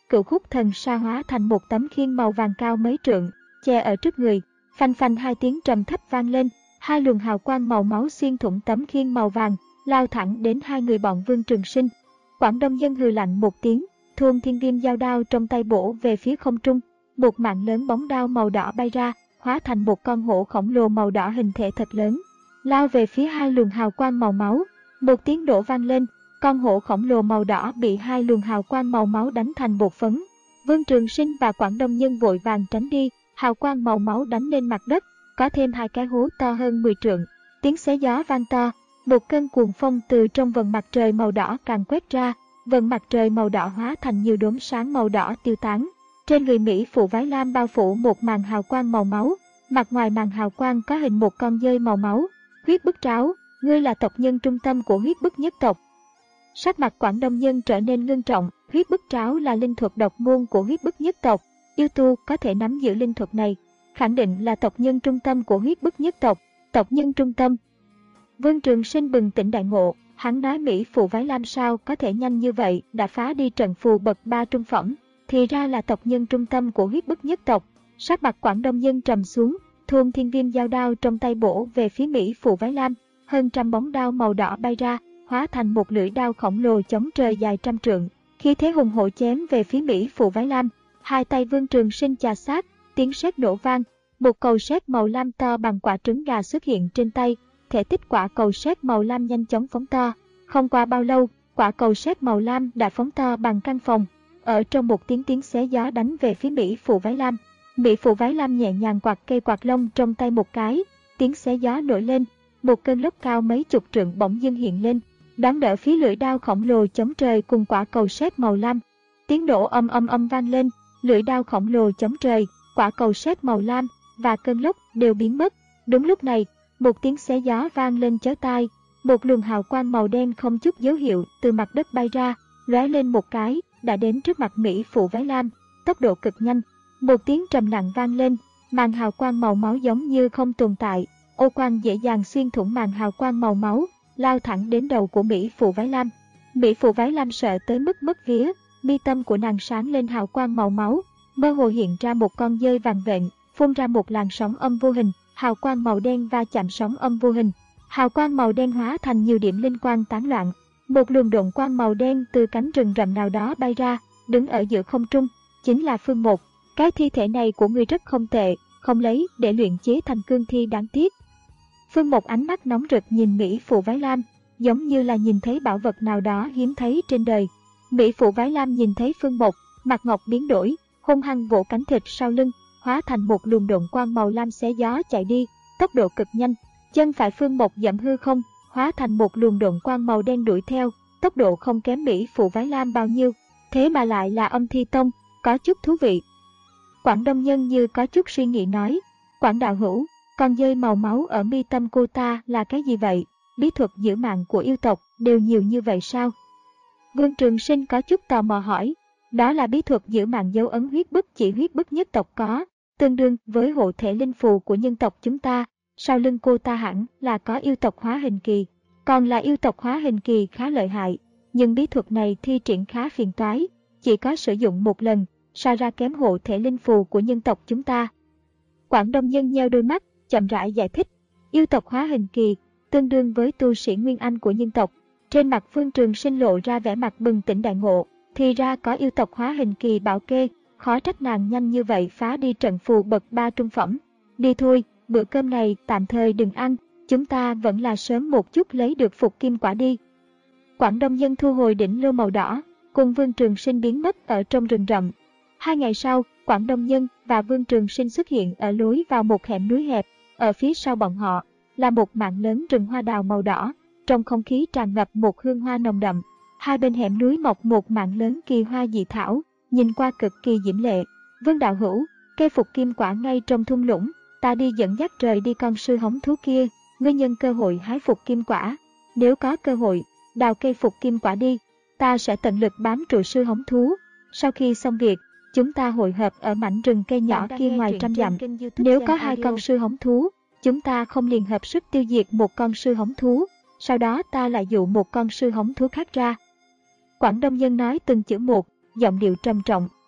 cựu khúc thần sa hóa thành một tấm khiên màu vàng cao mấy trượng, che ở trước người. Phanh phanh hai tiếng trầm thấp vang lên, hai luồng hào quang màu máu xuyên thủng tấm khiên màu vàng, lao thẳng đến hai người bọn Vương Trường Sinh. Quảng Đông Nhân hừ lạnh một tiếng, Thuôn Thiên Viêm giao đao trong tay bổ về phía không trung, một mạng lớn bóng đao màu đỏ bay ra, hóa thành một con hổ khổng lồ màu đỏ hình thể thật lớn, lao về phía hai luồng hào quang màu máu. Một tiếng nổ vang lên, con hổ khổng lồ màu đỏ bị hai luồng hào quang màu máu đánh thành bột phấn. Vương Trường Sinh và Quảng Đông Nhân vội vàng tránh đi, hào quang màu máu đánh lên mặt đất, có thêm hai cái hố to hơn mười trượng. Tiếng xé gió vang to, một cơn cuồng phong từ trong vầng mặt trời màu đỏ càng quét ra, vầng mặt trời màu đỏ hóa thành nhiều đốm sáng màu đỏ tiêu tán. Trên người Mỹ phụ váy lam bao phủ một màn hào quang màu máu, mặt ngoài màn hào quang có hình một con dơi màu máu. Huyết Bức Tráo, ngươi là tộc nhân trung tâm của Huyết Bức nhất tộc. Sắc mặt Quảng Đông Nhân trở nên ngưng trọng. Huyết Bức Tráo là linh thuật độc môn của Huyết Bức nhất tộc, yêu tu có thể nắm giữ linh thuật này, khẳng định là tộc nhân trung tâm của Huyết Bức nhất tộc. Tộc nhân trung tâm. Vương Trường Sinh bừng tỉnh đại ngộ, hắn nói Mỹ phụ váy lam sao có thể nhanh như vậy đã phá đi trận phù bậc ba trung phẩm, thì ra là tộc nhân trung tâm của Huyết Bức nhất tộc. Sắc mặt Quảng Đông Nhân trầm xuống, Thuôn Thiên Viêm giao đao trong tay bổ về phía Mỹ phụ váy lam, hơn trăm bóng đao màu đỏ bay ra, hóa thành một lưỡi đao khổng lồ chống trời dài trăm trượng, khi thế hùng hổ chém về phía Mỹ phụ váy lam. Hai tay Vương Trường Sinh chà sát, tiếng sét nổ vang, một cầu sét màu lam to bằng quả trứng gà xuất hiện trên tay, thể tích quả cầu sét màu lam nhanh chóng phóng to. Không qua bao lâu, quả cầu sét màu lam đã phóng to bằng căn phòng. Ở trong một tiếng tiếng xé gió đánh về phía Mỹ phụ váy lam. Mỹ phụ váy lam nhẹ nhàng quạt cây quạt lông trong tay một cái, tiếng xé gió nổi lên, một cơn lốc cao mấy chục trượng bỗng dưng hiện lên, đón đỡ phía lưỡi đao khổng lồ chống trời cùng quả cầu sét màu lam. Tiếng nổ âm âm âm vang lên, lưỡi đao khổng lồ chống trời, quả cầu sét màu lam và cơn lốc đều biến mất. Đúng lúc này, một tiếng xé gió vang lên chói tai, một luồng hào quang màu đen không chút dấu hiệu từ mặt đất bay ra, lóe lên một cái, đã đến trước mặt Mỹ phụ váy lam, tốc độ cực nhanh. Một tiếng trầm nặng vang lên, màn hào quang màu máu giống như không tồn tại, ô quang dễ dàng xuyên thủng màn hào quang màu máu, lao thẳng đến đầu của Mỹ phụ váy lam. Mỹ phụ váy lam sợ tới mức mất vía, mi tâm của nàng sáng lên hào quang màu máu, mơ hồ hiện ra một con dơi vàng vện, phun ra một làn sóng âm vô hình, hào quang màu đen va chạm sóng âm vô hình, hào quang màu đen hóa thành nhiều điểm linh quang tán loạn. Một luồng độn quang màu đen từ cánh rừng rậm nào đó bay ra, đứng ở giữa không trung, chính là Phương Một. Cái thi thể này của ngươi rất không tệ, không lấy để luyện chế thành cương thi đáng tiếc. Phương Một ánh mắt nóng rực nhìn Mỹ phụ váy lam, giống như là nhìn thấy bảo vật nào đó hiếm thấy trên đời. Mỹ phụ váy lam nhìn thấy Phương Một, mặt ngọc biến đổi, hung hăng vỗ cánh thịt sau lưng, hóa thành một luồng độn quang màu lam xé gió chạy đi, tốc độ cực nhanh. Chân phải Phương Một dẫm hư không, hóa thành một luồng độn quang màu đen đuổi theo, tốc độ không kém Mỹ phụ váy lam bao nhiêu, thế mà lại là Âm Thi Tông, có chút thú vị. Quảng Đông Nhân như có chút suy nghĩ nói, Quảng đạo hữu, con dơi màu máu ở mi tâm cô ta là cái gì vậy? Bí thuật giữ mạng của yêu tộc đều nhiều như vậy sao? Vương Trường Sinh có chút tò mò hỏi, đó là bí thuật giữ mạng dấu ấn huyết bức chỉ huyết bức nhất tộc có, tương đương với hộ thể linh phù của nhân tộc chúng ta. Sau lưng cô ta hẳn là có yêu tộc hóa hình kỳ, còn là yêu tộc hóa hình kỳ khá lợi hại, nhưng bí thuật này thi triển khá phiền toái, chỉ có sử dụng một lần, so ra kém hộ thể linh phù của nhân tộc chúng ta. Quảng Đông Nhân nheo đôi mắt, chậm rãi giải thích, yêu tộc hóa hình kỳ, tương đương với tu sĩ Nguyên Anh của nhân tộc. Trên mặt Vương Trường Sinh lộ ra vẻ mặt bừng tỉnh đại ngộ, thì ra có yêu tộc hóa hình kỳ bảo kê, khó trách nàng nhanh như vậy phá đi trận phù bậc ba trung phẩm. Đi thôi, bữa cơm này tạm thời đừng ăn, chúng ta vẫn là sớm một chút lấy được phục kim quả đi. Quảng Đông Nhân thu hồi đỉnh lô màu đỏ, cùng Vương Trường Sinh biến mất ở trong rừng rậm. Hai ngày sau, Quảng Đông Nhân và Vương Trường Sinh xuất hiện ở lối vào một hẻm núi hẹp, ở phía sau bọn họ là một mảng lớn rừng hoa đào màu đỏ, trong không khí tràn ngập một hương hoa nồng đậm. Hai bên hẻm núi mọc một mảng lớn kỳ hoa dị thảo, nhìn qua cực kỳ diễm lệ. Vương đạo hữu, cây phục kim quả ngay trong thung lũng, ta đi dẫn dắt rời đi con sư hống thú kia, ngươi nhân cơ hội hái phục kim quả. Nếu có cơ hội, đào cây phục kim quả đi, ta sẽ tận lực bám trụ sư hống thú. Sau khi xong việc, chúng ta hội hợp ở mảnh rừng cây nhỏ kia ngoài trăm dặm. Nếu có hai con sư hống thú, chúng ta không liền hợp sức tiêu diệt một con sư hống thú, sau đó ta lại dụ một con sư hống thú khác ra. Quảng Đông Nhân nói từng chữ một, giọng điệu trầm trọng,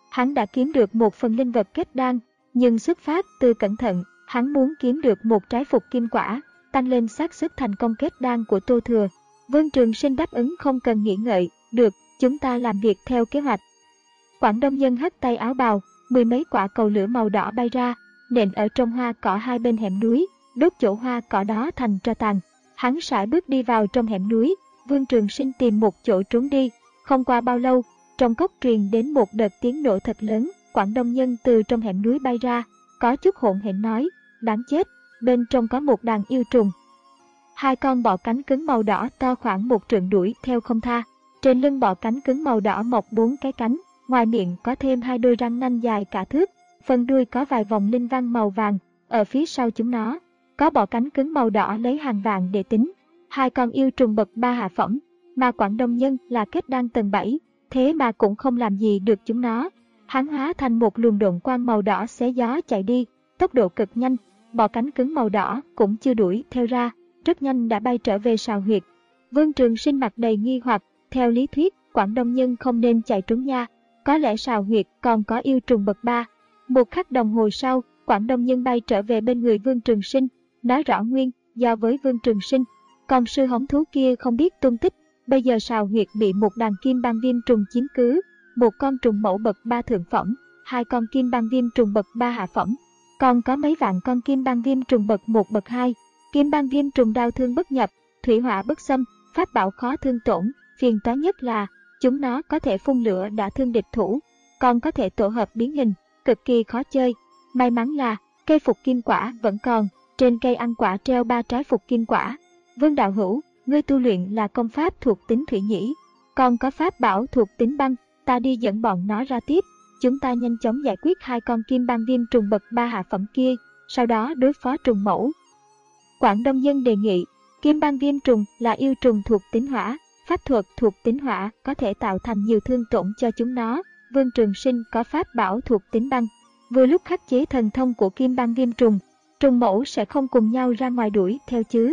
Hắn đã kiếm được một phần linh vật kết đan, nhưng xuất phát từ cẩn thận, hắn muốn kiếm được một trái phục kim quả, tăng lên xác suất thành công kết đan của Tô Thừa. Vương Trường Sinh đáp ứng không cần nghĩ ngợi, được, chúng ta làm việc theo kế hoạch. Quảng Đông Nhân hất tay áo bào, mười mấy quả cầu lửa màu đỏ bay ra, nện ở trong hoa cỏ hai bên hẻm núi, đốt chỗ hoa cỏ đó thành tro tàn. Hắn sải bước đi vào trong hẻm núi, Vương Trường Sinh tìm một chỗ trốn đi. Không qua bao lâu, trong cốc truyền đến một đợt tiếng nổ thật lớn, Quảng Đông Nhân từ trong hẻm núi bay ra, có chút hỗn hển nói, đáng chết, bên trong có một đàn yêu trùng. Hai con bọ cánh cứng màu đỏ to khoảng một trượng đuổi theo không tha, trên lưng bọ cánh cứng màu đỏ mọc bốn cái cánh, ngoài miệng có thêm hai đôi răng nanh dài cả thước, phần đuôi có vài vòng linh văn màu vàng, ở phía sau chúng nó, có bọ cánh cứng màu đỏ lấy hàng vàng để tính. Hai con yêu trùng bậc ba hạ phẩm, mà Quảng Đông Nhân là kết đan tầng bảy, thế mà cũng không làm gì được chúng nó. Hắn hóa thành một luồng độn quang màu đỏ xé gió chạy đi, tốc độ cực nhanh, bọ cánh cứng màu đỏ cũng chưa đuổi theo ra, rất nhanh đã bay trở về sào huyệt. Vương Trường Sinh mặt đầy nghi hoặc, theo lý thuyết, Quảng Đông Nhân không nên chạy trốn nha, có lẽ sào huyệt còn có yêu trùng bậc ba. Một khắc đồng hồ sau, Quảng Đông Nhân bay trở về bên người Vương Trường Sinh, nói rõ nguyên do với Vương Trường Sinh. Còn sư hống thú kia không biết tung tích, bây giờ sào huyệt bị một đàn kim băng viêm trùng chiếm cứ, một con trùng mẫu bậc ba thượng phẩm, hai con kim băng viêm trùng bậc ba hạ phẩm, còn có mấy vạn con kim băng viêm trùng bậc một bậc hai. Kim băng viêm trùng đau thương bất nhập, thủy hỏa bất xâm, pháp bảo khó thương tổn, phiền toái nhất là chúng nó có thể phun lửa đã thương địch thủ, còn có thể tổ hợp biến hình, cực kỳ khó chơi. May mắn là cây phục kim quả vẫn còn, trên cây ăn quả treo ba trái phục kim quả. Vương đạo hữu, ngươi tu luyện là công pháp thuộc tính thủy nhĩ, còn có pháp bảo thuộc tính băng, ta đi dẫn bọn nó ra tiếp, chúng ta nhanh chóng giải quyết hai con kim băng viêm trùng bậc ba hạ phẩm kia, sau đó đối phó trùng mẫu. Quảng Đông Nhân đề nghị, kim băng viêm trùng là yêu trùng thuộc tính hỏa, pháp thuật thuộc tính hỏa có thể tạo thành nhiều thương tổn cho chúng nó. Vương Trường Sinh có pháp bảo thuộc tính băng, vừa lúc khắc chế thần thông của kim băng viêm trùng, trùng mẫu sẽ không cùng nhau ra ngoài đuổi theo chứ?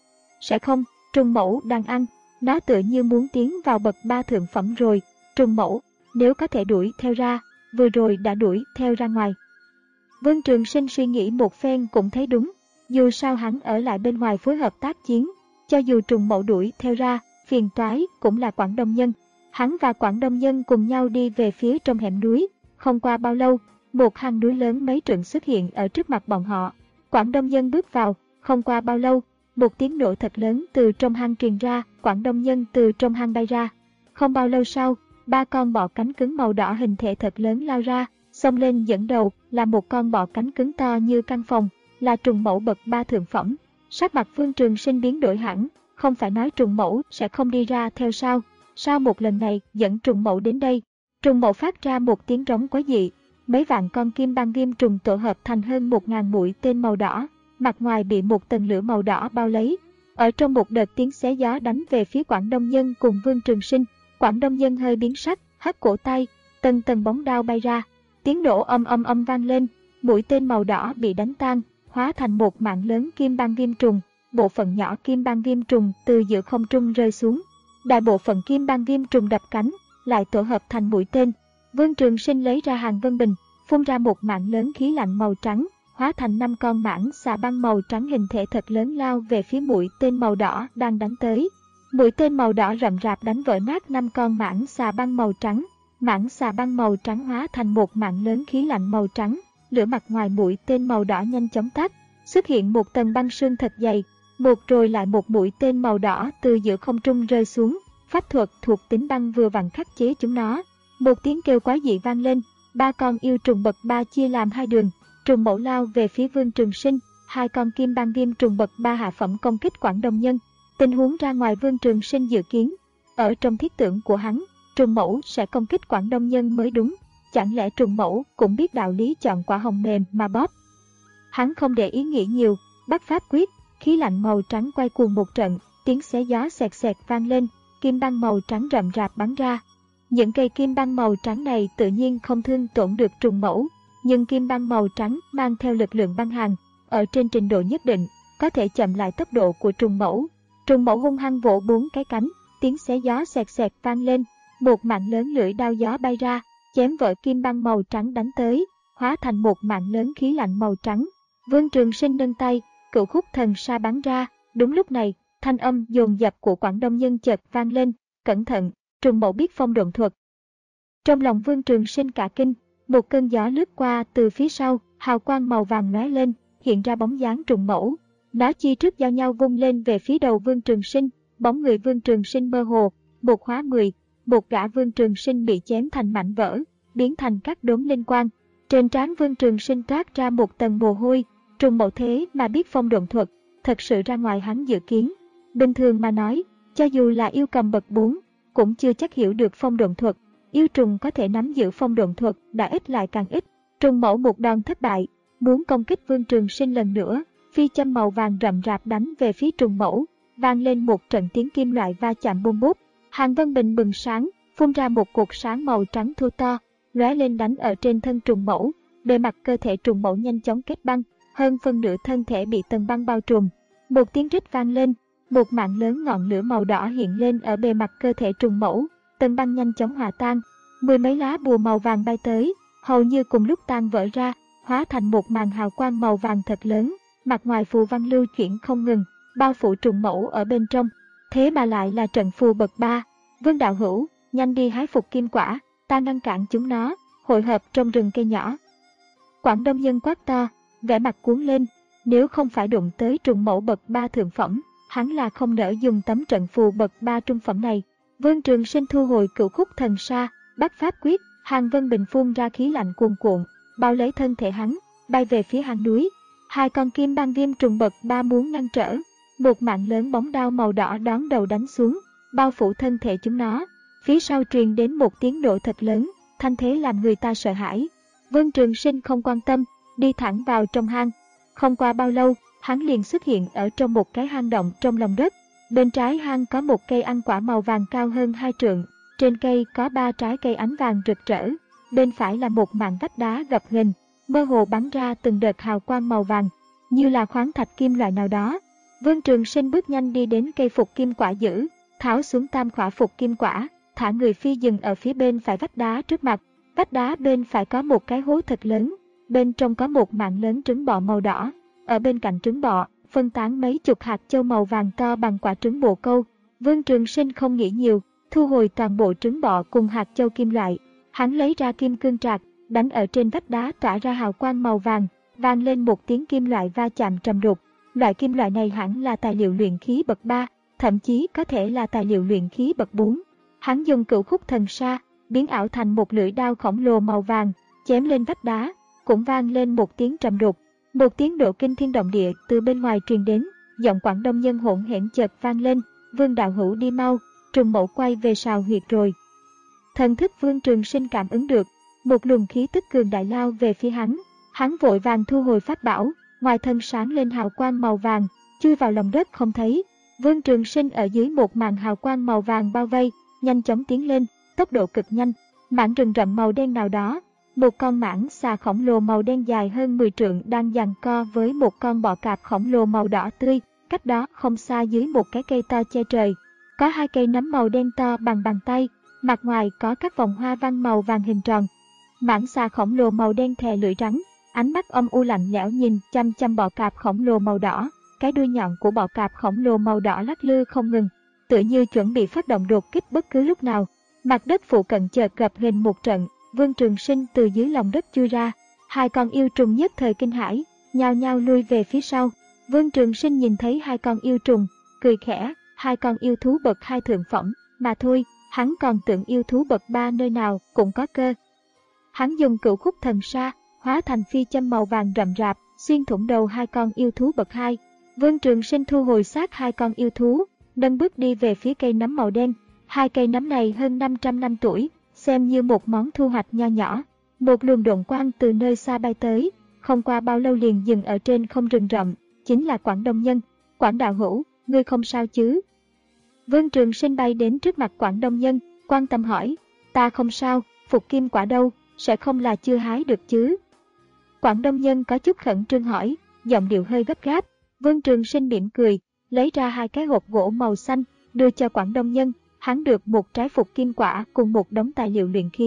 Sẽ không, trùng mẫu đang ăn, nó tựa như muốn tiến vào bậc ba thượng phẩm rồi. Trùng mẫu, nếu có thể đuổi theo ra, vừa rồi đã đuổi theo ra ngoài. Vương Trường Sinh suy nghĩ một phen cũng thấy đúng, dù sao hắn ở lại bên ngoài phối hợp tác chiến, cho dù trùng mẫu đuổi theo ra, phiền toái cũng là Quảng Đông Nhân. Hắn và Quảng Đông Nhân cùng nhau đi về phía trong hẻm núi, không qua bao lâu, một hang núi lớn mấy trượng xuất hiện ở trước mặt bọn họ. Quảng Đông Nhân bước vào, không qua bao lâu, một tiếng nổ thật lớn từ trong hang truyền ra, Quảng Đông Nhân từ trong hang bay ra. Không bao lâu sau, ba con bọ cánh cứng màu đỏ hình thể thật lớn lao ra, xông lên dẫn đầu là một con bọ cánh cứng to như căn phòng, là trùng mẫu bậc ba thượng phẩm. Sắc mặt Vương Trường Sinh biến đổi hẳn, không phải nói trùng mẫu sẽ không đi ra theo sao? Sao một lần này dẫn trùng mẫu đến đây? Trùng mẫu phát ra một tiếng rống quái dị, mấy vạn con kim băng viêm trùng tổ hợp thành hơn một ngàn mũi tên màu đỏ, mặt ngoài bị một tầng lửa màu đỏ bao lấy. Ở trong một đợt tiếng xé gió đánh về phía Quảng Đông Nhân cùng Vương Trường Sinh, Quảng Đông Nhân hơi biến sắc, hất cổ tay, tầng tầng bóng đao bay ra, tiếng nổ âm âm âm vang lên, mũi tên màu đỏ bị đánh tan, hóa thành một mạng lớn kim băng viêm trùng, bộ phận nhỏ kim băng viêm trùng từ giữa không trung rơi xuống. Đại bộ phận kim băng viêm trùng đập cánh, lại tổ hợp thành mũi tên. Vương Trường Sinh lấy ra hàng vân bình, phun ra một mạng lớn khí lạnh màu trắng, hóa thành năm con mãng xà băng màu trắng hình thể thật lớn lao về phía mũi tên màu đỏ đang đánh tới. Mũi tên màu đỏ rậm rạp đánh vỡ nát năm con mãng xà băng màu trắng. Mãng xà băng màu trắng hóa thành một mạng lớn khí lạnh màu trắng, lửa mặt ngoài mũi tên màu đỏ nhanh chóng tắt, xuất hiện một tầng băng sương thật dày. Một rồi lại một mũi tên màu đỏ từ giữa không trung rơi xuống, pháp thuật thuộc tính băng vừa vặn khắc chế chúng nó. Một tiếng kêu quái dị vang lên, ba con yêu trùng bậc ba chia làm hai đường, trùng mẫu lao về phía Vương Trường Sinh, hai con kim băng viêm trùng bậc ba hạ phẩm công kích Quảng Đông Nhân. Tình huống ra ngoài Vương Trường Sinh dự kiến, ở trong thiết tưởng của hắn, trùng mẫu sẽ công kích Quảng Đông Nhân mới đúng, chẳng lẽ trùng mẫu cũng biết đạo lý chọn quả hồng mềm mà bóp. Hắn không để ý nghĩ nhiều, bắt pháp quyết, khí lạnh màu trắng quay cuồng một trận, tiếng xé gió xẹt xẹt vang lên, kim băng màu trắng rậm rạp bắn ra. Những cây kim băng màu trắng này tự nhiên không thương tổn được trùng mẫu, nhưng kim băng màu trắng mang theo lực lượng băng hàn, ở trên trình độ nhất định, có thể chậm lại tốc độ của trùng mẫu. Trùng mẫu hung hăng vỗ bốn cái cánh, tiếng xé gió xẹt xẹt vang lên, một mạng lớn lưỡi đao gió bay ra, chém vỡ kim băng màu trắng đánh tới, hóa thành một mạng lớn khí lạnh màu trắng. Vương Trường Sinh nâng tay, cửu khúc thần sa bắn ra. Đúng lúc này, thanh âm dồn dập của Quảng Đông Nhân chợt vang lên, cẩn thận, trùng mẫu biết phong độn thuật. Trong lòng Vương Trường Sinh cả kinh, một cơn gió lướt qua từ phía sau, hào quang màu vàng lóe lên, hiện ra bóng dáng trùng mẫu. Nó chi trước giao nhau vung lên về phía đầu Vương Trường Sinh, bóng người Vương Trường Sinh mơ hồ, một hóa mười, một gã Vương Trường Sinh bị chém thành mảnh vỡ, biến thành các đốm linh quang. Trên trán Vương Trường Sinh toát ra một tầng mồ hôi, trùng mẫu thế mà biết phong độn thuật, thật sự ra ngoài hắn dự kiến. Bình thường mà nói, cho dù là yêu cầm bậc bốn, cũng chưa chắc hiểu được phong độn thuật. Yêu trùng có thể nắm giữ phong độn thuật đã ít lại càng ít. Trùng mẫu một đòn thất bại, muốn công kích Vương Trường Sinh lần nữa, phi châm màu vàng rậm rạp đánh về phía trùng mẫu, vang lên một trận tiếng kim loại va chạm bôm bốp. Hàng Vân Bình bừng sáng, phun ra một cột sáng màu trắng thô to, lóe lên đánh ở trên thân trùng mẫu. Bề mặt cơ thể trùng mẫu nhanh chóng kết băng, hơn phân nửa thân thể bị tầng băng bao trùm. Một tiếng rít vang lên, một mạng lớn ngọn lửa màu đỏ hiện lên ở bề mặt cơ thể trùng mẫu, tầng băng nhanh chóng hòa tan. Mười mấy lá bùa màu vàng bay tới, hầu như cùng lúc tan vỡ ra, hóa thành một màn hào quang màu vàng thật lớn, mặt ngoài phù văn lưu chuyển không ngừng, bao phủ trùng mẫu ở bên trong. Thế mà lại là trận phù bậc ba. Vương đạo hữu, nhanh đi hái phục kim quả, ta ngăn cản chúng nó, hội hợp trong rừng cây nhỏ. Quảng Đông Nhân quát to, vẻ mặt cuốn lên, nếu không phải đụng tới trùng mẫu bậc ba thượng phẩm, hắn là không nỡ dùng tấm trận phù bậc ba trung phẩm này. Vương Trường Sinh thu hồi cửu khúc thần sa, bắt pháp quyết, Hàng Vân Bình phun ra khí lạnh cuồn cuộn, bao lấy thân thể hắn, bay về phía hang núi. Hai con kim băng viêm trùng bậc ba muốn ngăn trở, một mạng lớn bóng đao màu đỏ đón đầu đánh xuống, bao phủ thân thể chúng nó. Phía sau truyền đến một tiếng nổ thật lớn, thanh thế làm người ta sợ hãi. Vương Trường Sinh không quan tâm, đi thẳng vào trong hang. Không qua bao lâu, hắn liền xuất hiện ở trong một cái hang động trong lòng đất. Bên trái hang có một cây ăn quả màu vàng cao hơn hai trượng, trên cây có ba trái cây ánh vàng rực rỡ. Bên phải là một mảng vách đá gập ghềnh, mơ hồ bắn ra từng đợt hào quang màu vàng, như là khoáng thạch kim loại nào đó. Vương Trường Sinh bước nhanh đi đến cây phục kim quả dữ, tháo xuống tam khỏa phục kim quả, thả người phi dừng ở phía bên phải vách đá trước mặt. Vách đá bên phải có một cái hố thật lớn, bên trong có một mảng lớn trứng bọ màu đỏ. Ở bên cạnh trứng bọ, phân tán mấy chục hạt châu màu vàng to bằng quả trứng bồ câu. Vương Trường Sinh không nghĩ nhiều, thu hồi toàn bộ trứng bọ cùng hạt châu kim loại. Hắn lấy ra kim cương trạc, đánh ở trên vách đá tỏa ra hào quang màu vàng, vang lên một tiếng kim loại va chạm trầm đục. Loại kim loại này hẳn là tài liệu luyện khí bậc ba, thậm chí có thể là tài liệu luyện khí bậc bốn. Hắn dùng cửu khúc thần sa, biến ảo thành một lưỡi đao khổng lồ màu vàng, chém lên vách đá, cũng vang lên một tiếng trầm đục. Một tiếng độ kinh thiên động địa từ bên ngoài truyền đến, giọng Quảng Đông Nhân hỗn hển chợt vang lên, Vương đạo hữu đi mau, trùng mẫu quay về sào huyệt rồi. Thần thức Vương Trường Sinh cảm ứng được, một luồng khí tức cường đại lao về phía hắn. Hắn vội vàng thu hồi pháp bảo, ngoài thân sáng lên hào quang màu vàng, chui vào lòng đất không thấy. Vương Trường Sinh ở dưới một màn hào quang màu vàng bao vây, nhanh chóng tiến lên, tốc độ cực nhanh. Mảng rừng rậm màu đen nào đó, một con mãng xà khổng lồ màu đen dài hơn mười trượng đang giằng co với một con bọ cạp khổng lồ màu đỏ tươi. Cách đó không xa dưới một cái cây to che trời, có hai cây nấm màu đen to bằng bàn tay, mặt ngoài có các vòng hoa văn màu vàng hình tròn. Mãng xà khổng lồ màu đen thè lưỡi rắn, ánh mắt âm u lạnh lẽo nhìn chăm chăm bọ cạp khổng lồ màu đỏ. Cái đuôi nhọn của bọ cạp khổng lồ màu đỏ lắc lư không ngừng, tựa như chuẩn bị phát động đột kích bất cứ lúc nào. Mặt đất phụ cận chợt gập ghềnh một trận, Vương Trường Sinh từ dưới lòng đất chui ra. Hai con yêu trùng nhất thời kinh hãi, nhao nhao lui về phía sau. Vương Trường Sinh nhìn thấy hai con yêu trùng, cười khẽ, hai con yêu thú bậc hai thượng phẩm, mà thôi, hắn còn tưởng yêu thú bậc ba nơi nào cũng có cơ. Hắn dùng cửu khúc thần sa, hóa thành phi châm màu vàng rậm rạp, xuyên thủng đầu hai con yêu thú bậc hai. Vương Trường Sinh thu hồi xác hai con yêu thú, nâng bước đi về phía cây nấm màu đen. Hai cây nấm này hơn năm trăm năm tuổi, xem như một món thu hoạch nho nhỏ. Một luồng độn quang từ nơi xa bay tới, không qua bao lâu liền dừng ở trên không rừng rậm, chính là Quảng Đông Nhân. Quảng đạo hữu, ngươi không sao chứ? Vương Trường Sinh bay đến trước mặt Quảng Đông Nhân, quan tâm hỏi, ta không sao, phục kim quả đâu, sẽ không là chưa hái được chứ? Quảng Đông Nhân có chút khẩn trương hỏi, giọng điệu hơi gấp gáp. Vương Trường Sinh mỉm cười, lấy ra hai cái hộp gỗ màu xanh, đưa cho Quảng Đông Nhân. Hắn được một trái phục kim quả cùng một đống tài liệu luyện khí,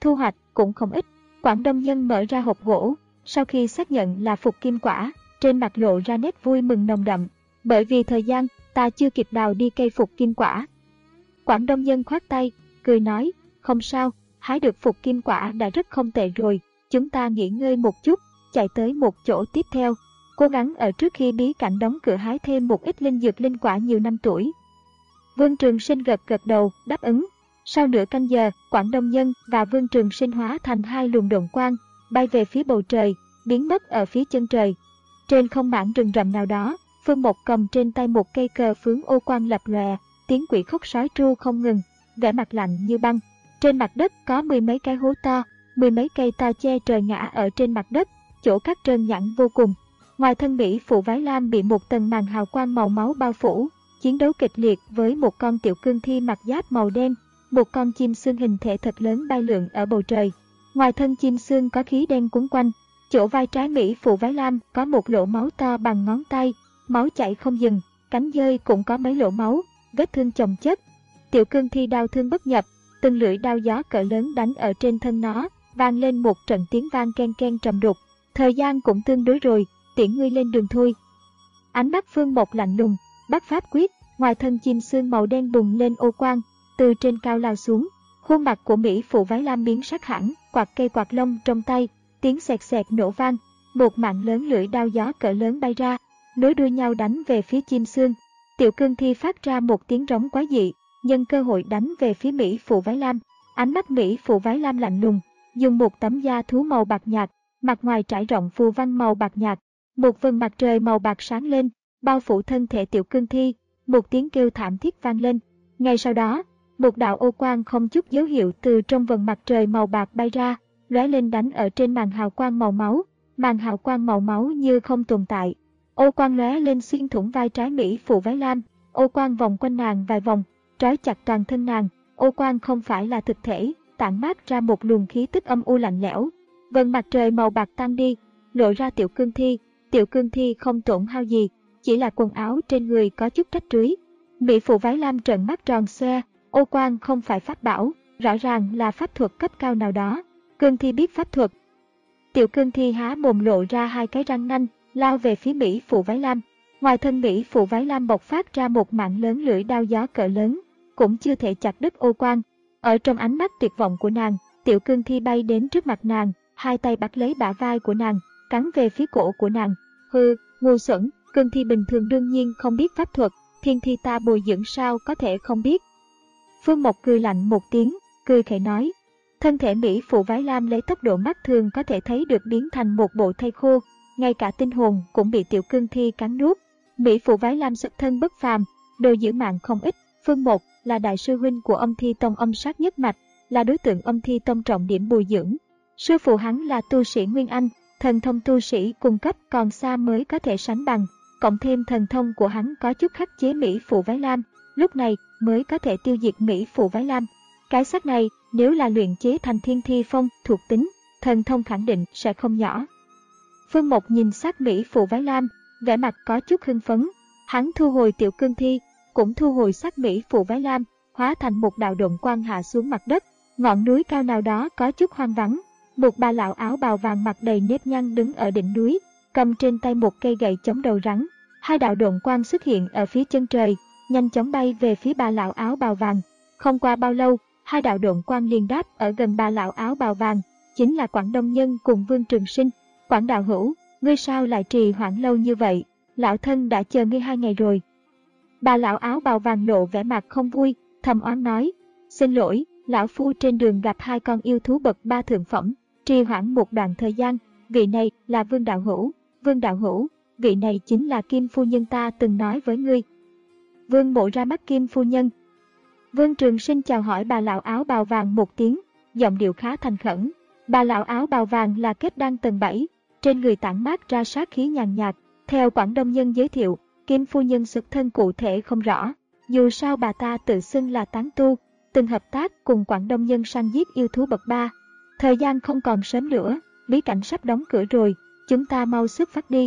thu hoạch cũng không ít. Quảng Đông Nhân mở ra hộp gỗ, sau khi xác nhận là phục kim quả, trên mặt lộ ra nét vui mừng nồng đậm, bởi vì thời gian ta chưa kịp đào đi cây phục kim quả. Quảng Đông Nhân khoát tay, cười nói, không sao, hái được phục kim quả đã rất không tệ rồi, chúng ta nghỉ ngơi một chút, chạy tới một chỗ tiếp theo, cố gắng ở trước khi bí cảnh đóng cửa hái thêm một ít linh dược linh quả nhiều năm tuổi. Vương Trường Sinh gật gật đầu, đáp ứng. Sau nửa canh giờ, Quảng Đông Nhân và Vương Trường Sinh hóa thành hai luồng độn quang, bay về phía bầu trời, biến mất ở phía chân trời. Trên không mảng rừng rậm nào đó, Phương Mộc cầm trên tay một cây cờ phướng ô quang lập lòe, tiếng quỷ khóc sói tru không ngừng, vẻ mặt lạnh như băng. Trên mặt đất có mười mấy cái hố to, mười mấy cây to che trời ngã ở trên mặt đất, chỗ cắt trơn nhẵn vô cùng. Ngoài thân Mỹ Phụ Vái Lam bị một tầng màn hào quang màu máu bao phủ, chiến đấu kịch liệt với một con tiểu cương thi mặc giáp màu đen, một con chim sương hình thể thật lớn bay lượn ở bầu trời. Ngoài thân chim sương có khí đen quấn quanh, chỗ vai trái Mỹ Phụ Vái Lam có một lỗ máu to bằng ngón tay, máu chảy không dừng, cánh dơi cũng có mấy lỗ máu, vết thương chồng chất. Tiểu cương thi đau thương bất nhập, từng lưỡi đao gió cỡ lớn đánh ở trên thân nó, vang lên một trận tiếng vang ken ken trầm đục. Thời gian cũng tương đối rồi, tiễn ngươi lên đường thôi. Ánh mắt Phương Mộc lạnh lùng, bắt pháp quyết, ngoài thân chim sương màu đen bùng lên ô quang, từ trên cao lao xuống. Khuôn mặt của Mỹ Phụ Vái Lam biến sắc hẳn, quạt cây quạt lông trong tay, tiếng xẹt xẹt nổ vang, một mạng lớn lưỡi đao gió cỡ lớn bay ra, nối đuôi nhau đánh về phía chim sương. Tiểu cương thi phát ra một tiếng rống quái dị, nhân cơ hội đánh về phía Mỹ Phụ Vái Lam. Ánh mắt Mỹ Phụ Vái Lam lạnh lùng, dùng một tấm da thú màu bạc nhạt, mặt ngoài trải rộng phù văn màu bạc nhạt, một vầng mặt trời màu bạc sáng lên, bao phủ thân thể tiểu cương thi, một tiếng kêu thảm thiết vang lên. Ngay sau đó, một đạo ô quang không chút dấu hiệu từ trong vầng mặt trời màu bạc bay ra, lóe lên đánh ở trên màn hào quang màu máu, màn hào quang màu máu như không tồn tại. Ô quang lóe lên xuyên thủng vai trái Mỹ Phụ Vái Lam, ô quang vòng quanh nàng vài vòng, trói chặt toàn thân nàng. Ô quang không phải là thực thể, tản mát ra một luồng khí tức âm u lạnh lẽo. Vầng mặt trời màu bạc tan đi, lộ ra tiểu cương thi. Tiểu cương thi không tổn hao gì, chỉ là quần áo trên người có chút rách rưới. Mỹ Phụ Vái Lam trợn mắt tròn xoe, ô quang không phải pháp bảo, rõ ràng là pháp thuật cấp cao nào đó. Cương thi biết pháp thuật. Tiểu cương thi há mồm lộ ra hai cái răng nanh, lao về phía Mỹ Phụ Vái Lam. Ngoài thân Mỹ Phụ Vái Lam bộc phát ra một mạng lớn lưỡi đao gió cỡ lớn, cũng chưa thể chặt đứt ô quang. Ở trong ánh mắt tuyệt vọng của nàng, tiểu cương thi bay đến trước mặt nàng, hai tay bắt lấy bả vai của nàng, cắn về phía cổ của nàng. Hừ, ngu xuẩn, cương thi bình thường đương nhiên không biết pháp thuật, thiên thi ta bồi dưỡng sao có thể không biết. Phương Mộc cười lạnh một tiếng, cười khẩy nói. Thân thể Mỹ Phụ Vái Lam lấy tốc độ mắt thường có thể thấy được biến thành một bộ thây khô, ngay cả tinh hồn cũng bị tiểu cương thi cắn nuốt. Mỹ Phụ Vái Lam xuất thân bất phàm, đồ giữ mạng không ít. Phương Mộc là đại sư huynh của Âm Thi Tông Âm Sát Nhất Mạch, là đối tượng Âm Thi Tông trọng điểm bồi dưỡng. Sư phụ hắn là tu sĩ Nguyên Anh, thần thông tu sĩ cung cấp còn xa mới có thể sánh bằng, cộng thêm thần thông của hắn có chút khắc chế Mỹ Phụ Vái Lam, lúc này mới có thể tiêu diệt Mỹ Phụ Vái Lam. Cái xác này nếu là luyện chế thành Thiên Thi Phong thuộc tính, thần thông khẳng định sẽ không nhỏ. Phương Mộc nhìn xác Mỹ Phụ Vái Lam, vẻ mặt có chút hưng phấn. Hắn thu hồi tiểu cương thi, cũng thu hồi xác Mỹ Phụ Vái Lam, hóa thành một đạo độn quang hạ xuống mặt đất. Ngọn núi cao nào đó có chút hoang vắng, một bà lão áo bào vàng mặt đầy nếp nhăn đứng ở đỉnh núi, cầm trên tay một cây gậy chống đầu rắn. Hai đạo độn quang xuất hiện ở phía chân trời, nhanh chóng bay về phía bà lão áo bào vàng. Không qua bao lâu, hai đạo độn quang liền đáp ở gần bà lão áo bào vàng, chính là Quảng Đông Nhân cùng Vương Trường Sinh. Quảng đạo hữu, ngươi sao lại trì hoãn lâu như vậy? Lão thân đã chờ ngươi hai ngày rồi. Bà lão áo bào vàng lộ vẻ mặt không vui, thầm oán nói, xin lỗi, lão phu trên đường gặp hai con yêu thú bậc ba thượng phẩm, trì hoãn một đoạn thời gian. Vị này là Vương đạo hữu. Vương đạo hữu, vị này chính là Kim phu nhân ta từng nói với ngươi. Vương Mộ ra mắt Kim phu nhân. Vương Trường Sinh chào hỏi bà lão áo bào vàng một tiếng, giọng điệu khá thành khẩn. Bà lão áo bào vàng là kết đan tầng bảy, trên người tản mát ra sát khí nhàn nhạt. Theo Quảng Đông Nhân giới thiệu, Kim phu nhân xuất thân cụ thể không rõ, dù sao bà ta tự xưng là tán tu, từng hợp tác cùng Quảng Đông Nhân săn giết yêu thú bậc ba. Thời gian không còn sớm nữa, bí cảnh sắp đóng cửa rồi, chúng ta mau xuất phát đi.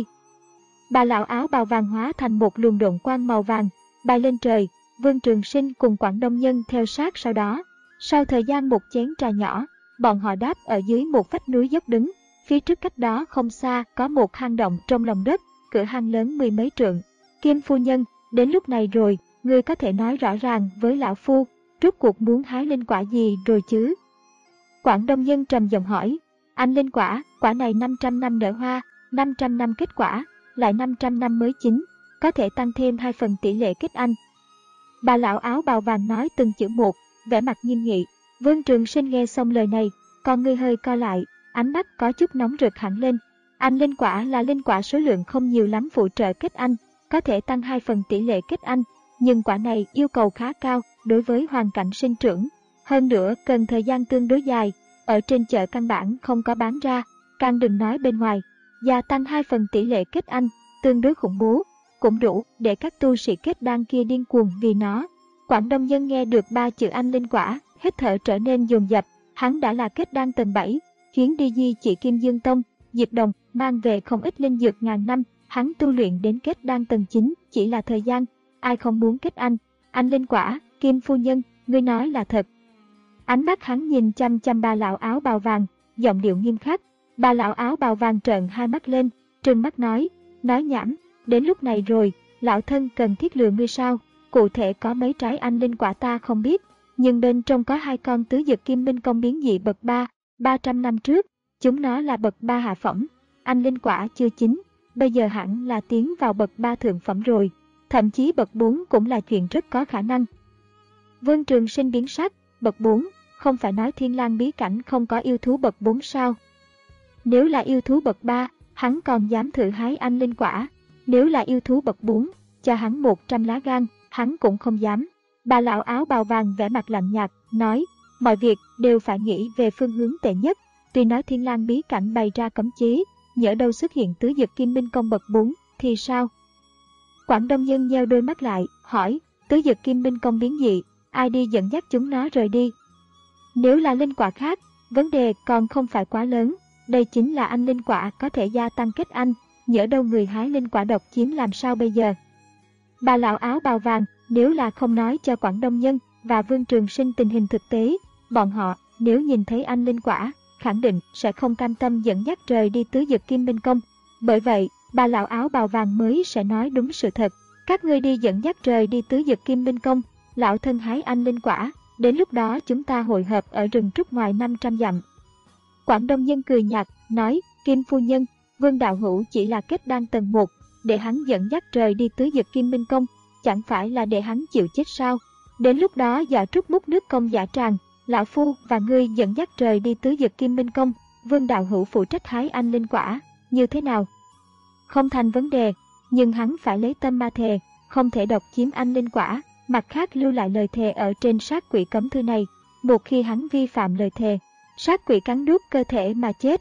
Bà lão áo bào vàng hóa thành một luồng độn quang màu vàng, bay lên trời. Vương Trường Sinh cùng Quảng Đông Nhân theo sát sau đó. Sau thời gian một chén trà nhỏ, Bọn họ đáp ở dưới một vách núi dốc đứng, phía trước cách đó không xa có một hang động trong lòng đất, cửa hang lớn mười mấy trượng. Kim phu nhân, đến lúc này rồi, ngươi có thể nói rõ ràng với lão phu, rốt cuộc muốn hái linh quả gì rồi chứ? Quảng Đông Nhân trầm giọng hỏi. Anh linh quả, quả này năm trăm năm nở hoa, năm trăm năm kết quả, lại năm trăm năm mới chín, có thể tăng thêm hai phần tỷ lệ kết anh. Bà lão áo bào vàng nói từng chữ một, vẻ mặt nghiêm nghị. Vương Trường Sinh nghe xong lời này, con ngươi hơi co lại, ánh mắt có chút nóng rực hẳn lên. Anh linh quả là linh quả số lượng không nhiều lắm phụ trợ kết anh, có thể tăng hai phần tỷ lệ kết anh, nhưng quả này yêu cầu khá cao đối với hoàn cảnh sinh trưởng. Hơn nữa cần thời gian tương đối dài, ở trên chợ căn bản không có bán ra, càng đừng nói bên ngoài. Gia tăng hai phần tỷ lệ kết anh, tương đối khủng bố, cũng đủ để các tu sĩ kết đan kia điên cuồng vì nó. Quảng Đông Nhân nghe được ba chữ anh linh quả, hít thở trở nên dồn dập, hắn đã là kết đan tầng bảy, chuyến đi di chỉ Kim Dương Tông, Diệp Đồng mang về không ít linh dược ngàn năm, hắn tu luyện đến kết đan tầng chín chỉ là thời gian, ai không muốn kết anh. Anh linh quả, Kim phu nhân, ngươi nói là thật. Ánh mắt hắn nhìn chăm chăm bà lão áo bào vàng, giọng điệu nghiêm khắc. Bà lão áo bào vàng trợn hai mắt lên, trừng mắt nói, nói nhảm, đến lúc này rồi, lão thân cần thiết lừa ngươi sao? Cụ thể có mấy trái anh linh quả ta không biết, nhưng bên trong có hai con tứ dực kim minh công biến dị bậc ba, ba trăm năm trước, chúng nó là bậc ba hạ phẩm, anh linh quả chưa chín, bây giờ hẳn là tiến vào bậc ba thượng phẩm rồi, thậm chí bậc bốn cũng là chuyện rất có khả năng. Vương Trường Sinh biến sắc, bậc bốn, không phải nói Thiên Lang bí cảnh không có yêu thú bậc bốn sao? Nếu là yêu thú bậc ba, hắn còn dám thử hái anh linh quả. Nếu là yêu thú bậc bốn, cho hắn một trăm lá gan, hắn cũng không dám. Bà lão áo bào vàng vẻ mặt lạnh nhạt, nói, mọi việc đều phải nghĩ về phương hướng tệ nhất. Tuy nói Thiên Lang bí cảnh bày ra cấm chế, nhỡ đâu xuất hiện tứ dực kim minh công bậc bốn, thì sao? Quảng Đông Nhân nheo đôi mắt lại, hỏi, tứ dực kim minh công biến dị, ai đi dẫn dắt chúng nó rời đi? Nếu là linh quả khác, vấn đề còn không phải quá lớn. Đây chính là anh linh quả có thể gia tăng kết anh, nhỡ đâu người hái linh quả độc chiếm làm sao bây giờ? Bà lão áo bào vàng, nếu là không nói cho Quảng Đông Nhân và Vương Trường Sinh tình hình thực tế, bọn họ nếu nhìn thấy anh linh quả, khẳng định sẽ không cam tâm dẫn dắt rời đi tứ dực kim minh công. Bởi vậy, bà lão áo bào vàng mới sẽ nói đúng sự thật. Các ngươi đi dẫn dắt rời đi tứ dực kim minh công, lão thân hái anh linh quả, đến lúc đó chúng ta hội hợp ở rừng trúc ngoài năm trăm dặm. Quảng Đông Nhân cười nhạt, nói, Kim phu nhân, Vương đạo hữu chỉ là kết đan tầng một, để hắn dẫn dắt rời đi tứ dực kim minh công, chẳng phải là để hắn chịu chết sao? Đến lúc đó giỏ trúc múc nước công giả tràn, lão phu và ngươi dẫn dắt rời đi tứ dực kim minh công, Vương đạo hữu phụ trách hái anh linh quả, như thế nào? Không thành vấn đề, nhưng hắn phải lấy tâm ma thề, không thể độc chiếm anh linh quả, mặt khác lưu lại lời thề ở trên sát quỷ cấm thư này, một khi hắn vi phạm lời thề, sát quỷ cắn nuốt cơ thể mà chết.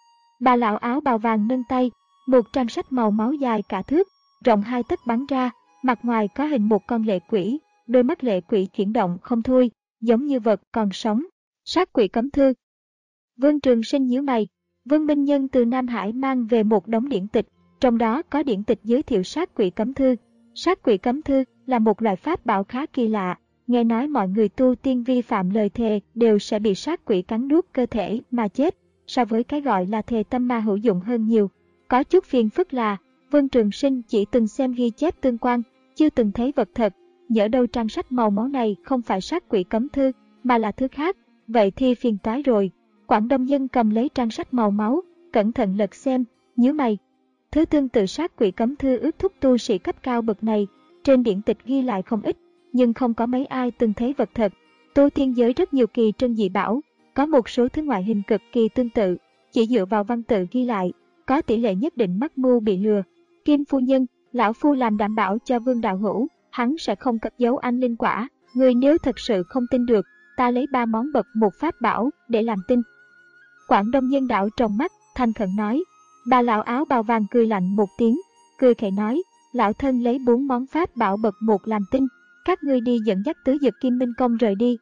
Bà lão áo bào vàng nâng tay, một trang sách màu máu dài cả thước, rộng hai tấc bắn ra, mặt ngoài có hình một con lệ quỷ, đôi mắt lệ quỷ chuyển động không thôi, giống như vật còn sống. Sát quỷ cấm thư. Vương Trường Sinh nhíu mày, Vương Minh Nhân từ Nam Hải mang về một đống điển tịch, trong đó có điển tịch giới thiệu sát quỷ cấm thư. Sát quỷ cấm thư là một loại pháp bảo khá kỳ lạ, nghe nói mọi người tu tiên vi phạm lời thề đều sẽ bị sát quỷ cắn nuốt cơ thể mà chết, so với cái gọi là thề tâm ma hữu dụng hơn nhiều. Có chút phiền phức là, Vương Trường Sinh chỉ từng xem ghi chép tương quan, chưa từng thấy vật thật, nhỡ đâu trang sách màu máu này không phải sát quỷ cấm thư, mà là thứ khác, vậy thì phiền toái rồi. Quảng Đông Nhân cầm lấy trang sách màu máu, cẩn thận lật xem, nhíu mày. Thứ tương tự sát quỷ cấm thư ước thúc tu sĩ cấp cao bậc này, trên điển tịch ghi lại không ít, nhưng không có mấy ai từng thấy vật thật. Tu tiên giới rất nhiều kỳ trân dị bảo, có một số thứ ngoại hình cực kỳ tương tự, chỉ dựa vào văn tự ghi lại, có tỷ lệ nhất định mắc mưu bị lừa. Kim phu nhân, lão phu làm đảm bảo cho Vương đạo hữu, hắn sẽ không cất giấu anh linh quả, người nếu thật sự không tin được, ta lấy ba món bậc một pháp bảo để làm tin. Quảng Đông Nhân đảo trong mắt, thành khẩn nói. Bà lão áo bào vàng cười lạnh một tiếng, cười khẩy nói, lão thân lấy bốn món pháp bảo bậc một làm tin, các ngươi đi dẫn dắt tứ dực kim minh công rời đi.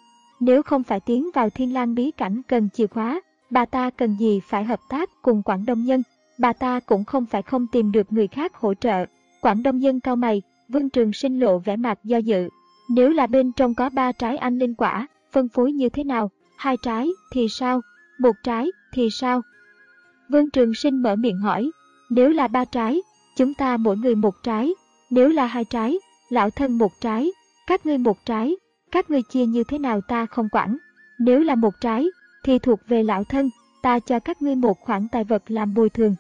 Nếu không phải tiến vào Thiên Lang bí cảnh cần chìa khóa, bà ta cần gì phải hợp tác cùng Quảng Đông Nhân, bà ta cũng không phải không tìm được người khác hỗ trợ. Quảng Đông Nhân cau mày, Vương Trường Sinh lộ vẻ mặt do dự. Nếu là bên trong có ba trái anh linh quả, phân phối như thế nào? Hai trái thì sao? Một trái thì sao? Vương Trường Sinh mở miệng hỏi. Nếu là ba trái, chúng ta mỗi người một trái. Nếu là hai trái, lão thân một trái, các ngươi một trái, các ngươi chia như thế nào ta không quản. Nếu là một trái, thì thuộc về lão thân, ta cho các ngươi một khoản tài vật làm bồi thường.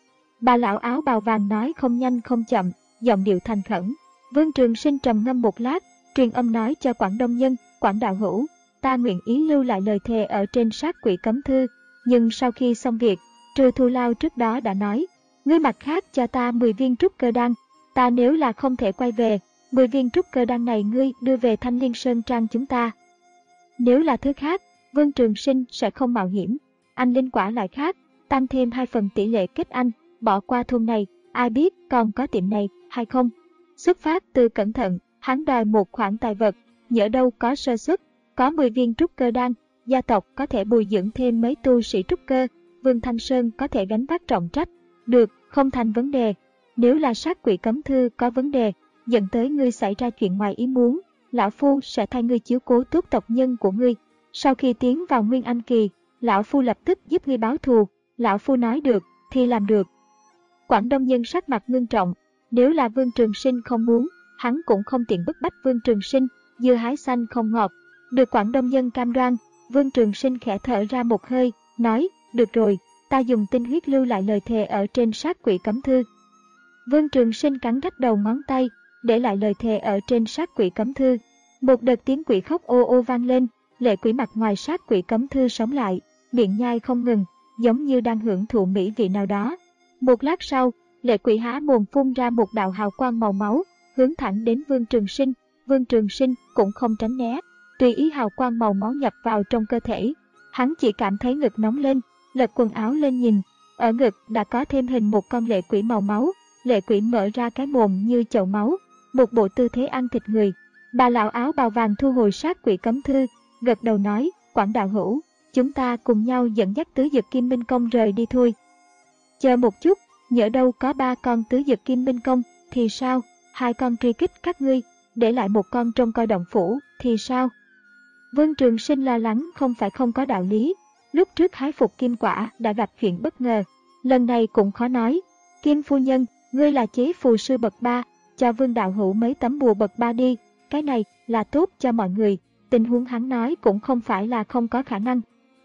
Bà lão áo bào vàng nói không nhanh không chậm, giọng điệu thành khẩn. Vương Trường Sinh trầm ngâm một lát, truyền âm nói cho Quảng Đông Nhân, Quảng đạo hữu, ta nguyện ý lưu lại lời thề ở trên sát quỷ cấm thư, nhưng sau khi xong việc, trừ thù lao trước đó đã nói, ngươi mặt khác cho ta mười viên trúc cơ đan, ta nếu là không thể quay về, mười viên trúc cơ đan này ngươi đưa về Thanh Liên Sơn Trang chúng ta. Nếu là thứ khác, Vương Trường Sinh sẽ không mạo hiểm, anh linh quả lại khác, tăng thêm hai phần tỷ lệ kết anh, bỏ qua thôn này, ai biết còn có tiệm này hay không. Xuất phát từ cẩn thận, hắn đòi một khoản tài vật, nhỡ đâu có sơ suất, có mười viên trúc cơ đan, gia tộc có thể bồi dưỡng thêm mấy tu sĩ trúc cơ, Vương Thanh Sơn có thể gánh vác trọng trách. Được, không thành vấn đề. Nếu là sát quỷ cấm thư có vấn đề, dẫn tới ngươi xảy ra chuyện ngoài ý muốn, lão phu sẽ thay ngươi chiếu cố tốt tộc nhân của ngươi. Sau khi tiến vào Nguyên Anh kỳ, lão phu lập tức giúp ngươi báo thù. Lão phu nói được thì làm được. Quảng Đông Nhân sắc mặt ngưng trọng. Nếu là Vương Trường Sinh không muốn, hắn cũng không tiện bức bách Vương Trường Sinh. Dưa hái xanh không ngọt. Được Quảng Đông Nhân cam đoan, Vương Trường Sinh khẽ thở ra một hơi, nói, được rồi, ta dùng tinh huyết lưu lại lời thề ở trên sát quỷ cấm thư. Vương Trường Sinh cắn rách đầu ngón tay, để lại lời thề ở trên sát quỷ cấm thư. Một đợt tiếng quỷ khóc ô ô vang lên, lệ quỷ mặt ngoài sát quỷ cấm thư sống lại, miệng nhai không ngừng, giống như đang hưởng thụ mỹ vị nào đó. Một lát sau, lệ quỷ há mồm phun ra một đạo hào quang màu máu, hướng thẳng đến Vương Trường Sinh. Vương Trường Sinh cũng không tránh né, tùy ý hào quang màu máu nhập vào trong cơ thể. Hắn chỉ cảm thấy ngực nóng lên, lật quần áo lên nhìn, ở ngực đã có thêm hình một con lệ quỷ màu máu. Lệ quỷ mở ra cái mồm như chậu máu, một bộ tư thế ăn thịt người. Bà lão áo bào vàng thu hồi sát quỷ cấm thư, gật đầu nói, Quảng đạo hữu, chúng ta cùng nhau dẫn dắt tứ dực kim minh công rời đi thôi. Chờ một chút, nhỡ đâu có ba con tứ dực kim minh công, thì sao? Hai con truy kích các ngươi, để lại một con trong coi động phủ, thì sao? Vương Trường Sinh lo lắng không phải không có đạo lý. Lúc trước hái phục kim quả đã gặp chuyện bất ngờ, lần này cũng khó nói. Kim phu nhân, ngươi là chế phù sư bậc ba, cho Vương đạo hữu mấy tấm bùa bậc ba đi, cái này là tốt cho mọi người. Tình huống hắn nói cũng không phải là không có khả năng.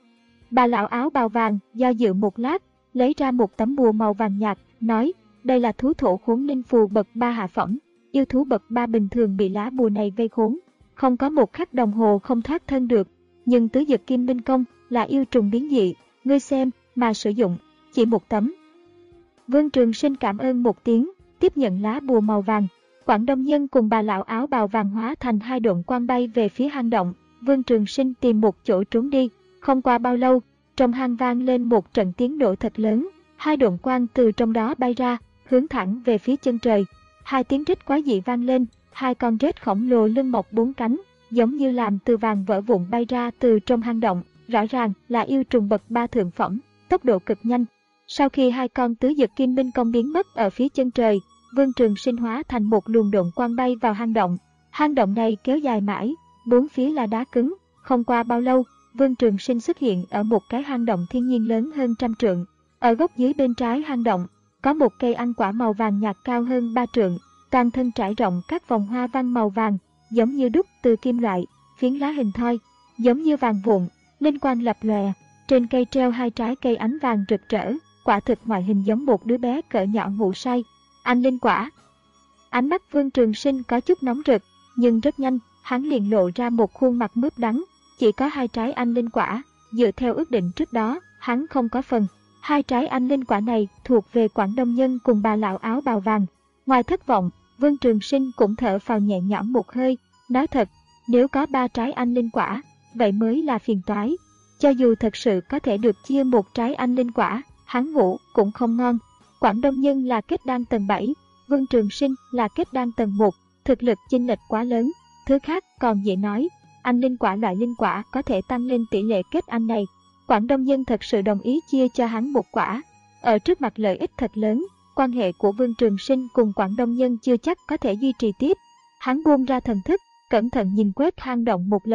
Bà lão áo bào vàng do dự một lát, lấy ra một tấm bùa màu vàng nhạt, nói, đây là thú thổ khốn linh phù bậc ba hạ phẩm, yêu thú bậc ba bình thường bị lá bùa này vây khốn, không có một khắc đồng hồ không thoát thân được. Nhưng tứ dực kim minh công là yêu trùng biến dị, ngươi xem mà sử dụng, chỉ một tấm. Vương Trường Sinh cảm ơn một tiếng, tiếp nhận lá bùa màu vàng. Quảng Đông Nhân cùng bà lão áo bào vàng hóa thành hai độn quang bay về phía hang động. Vương Trường Sinh tìm một chỗ trốn đi. Không qua bao lâu, trong hang vang lên một trận tiếng nổ thật lớn. Hai độn quang từ trong đó bay ra, hướng thẳng về phía chân trời. Hai tiếng rít quái dị vang lên, hai con rết khổng lồ lưng mọc bốn cánh, giống như làm từ vàng vỡ vụn bay ra từ trong hang động. Rõ ràng là yêu trùng bậc ba thượng phẩm, tốc độ cực nhanh. Sau khi hai con tứ dực kim minh công biến mất ở phía chân trời, Vương Trường Sinh hóa thành một luồng độn quang bay vào hang động. Hang động này kéo dài mãi, bốn phía là đá cứng. Không qua bao lâu, Vương Trường Sinh xuất hiện ở một cái hang động thiên nhiên lớn hơn trăm trượng. Ở góc dưới bên trái hang động, có một cây ăn quả màu vàng nhạt cao hơn ba trượng, toàn thân trải rộng các vòng hoa văn màu vàng, giống như đúc từ kim loại, phiến lá hình thoi, giống như vàng vụn, linh quang lập lòe. Trên cây treo hai trái cây ánh vàng rực rỡ, quả thực ngoại hình giống một đứa bé cỡ nhỏ ngủ say. Anh linh quả. Ánh mắt Vương Trường Sinh có chút nóng rực, nhưng rất nhanh, hắn liền lộ ra một khuôn mặt mướp đắng. Chỉ có hai trái anh linh quả, dựa theo ước định trước đó, hắn không có phần. Hai trái anh linh quả này thuộc về Quảng Đông Nhân cùng bà lão áo bào vàng. Ngoài thất vọng, Vương Trường Sinh cũng thở phào nhẹ nhõm một hơi. Nói thật, nếu có ba trái anh linh quả, vậy mới là phiền toái. Cho dù thật sự có thể được chia một trái anh linh quả, hắn ngủ cũng không ngon. Quảng Đông Nhân là kết đan tầng bảy, Vương Trường Sinh là kết đan tầng một, thực lực chênh lệch quá lớn. Thứ khác còn dễ nói, anh linh quả loại linh quả có thể tăng lên tỷ lệ kết anh này. Quảng Đông Nhân thật sự đồng ý chia cho hắn một quả. Ở trước mặt lợi ích thật lớn, quan hệ của Vương Trường Sinh cùng Quảng Đông Nhân chưa chắc có thể duy trì tiếp. Hắn buông ra thần thức, cẩn thận nhìn quét hang động một lần,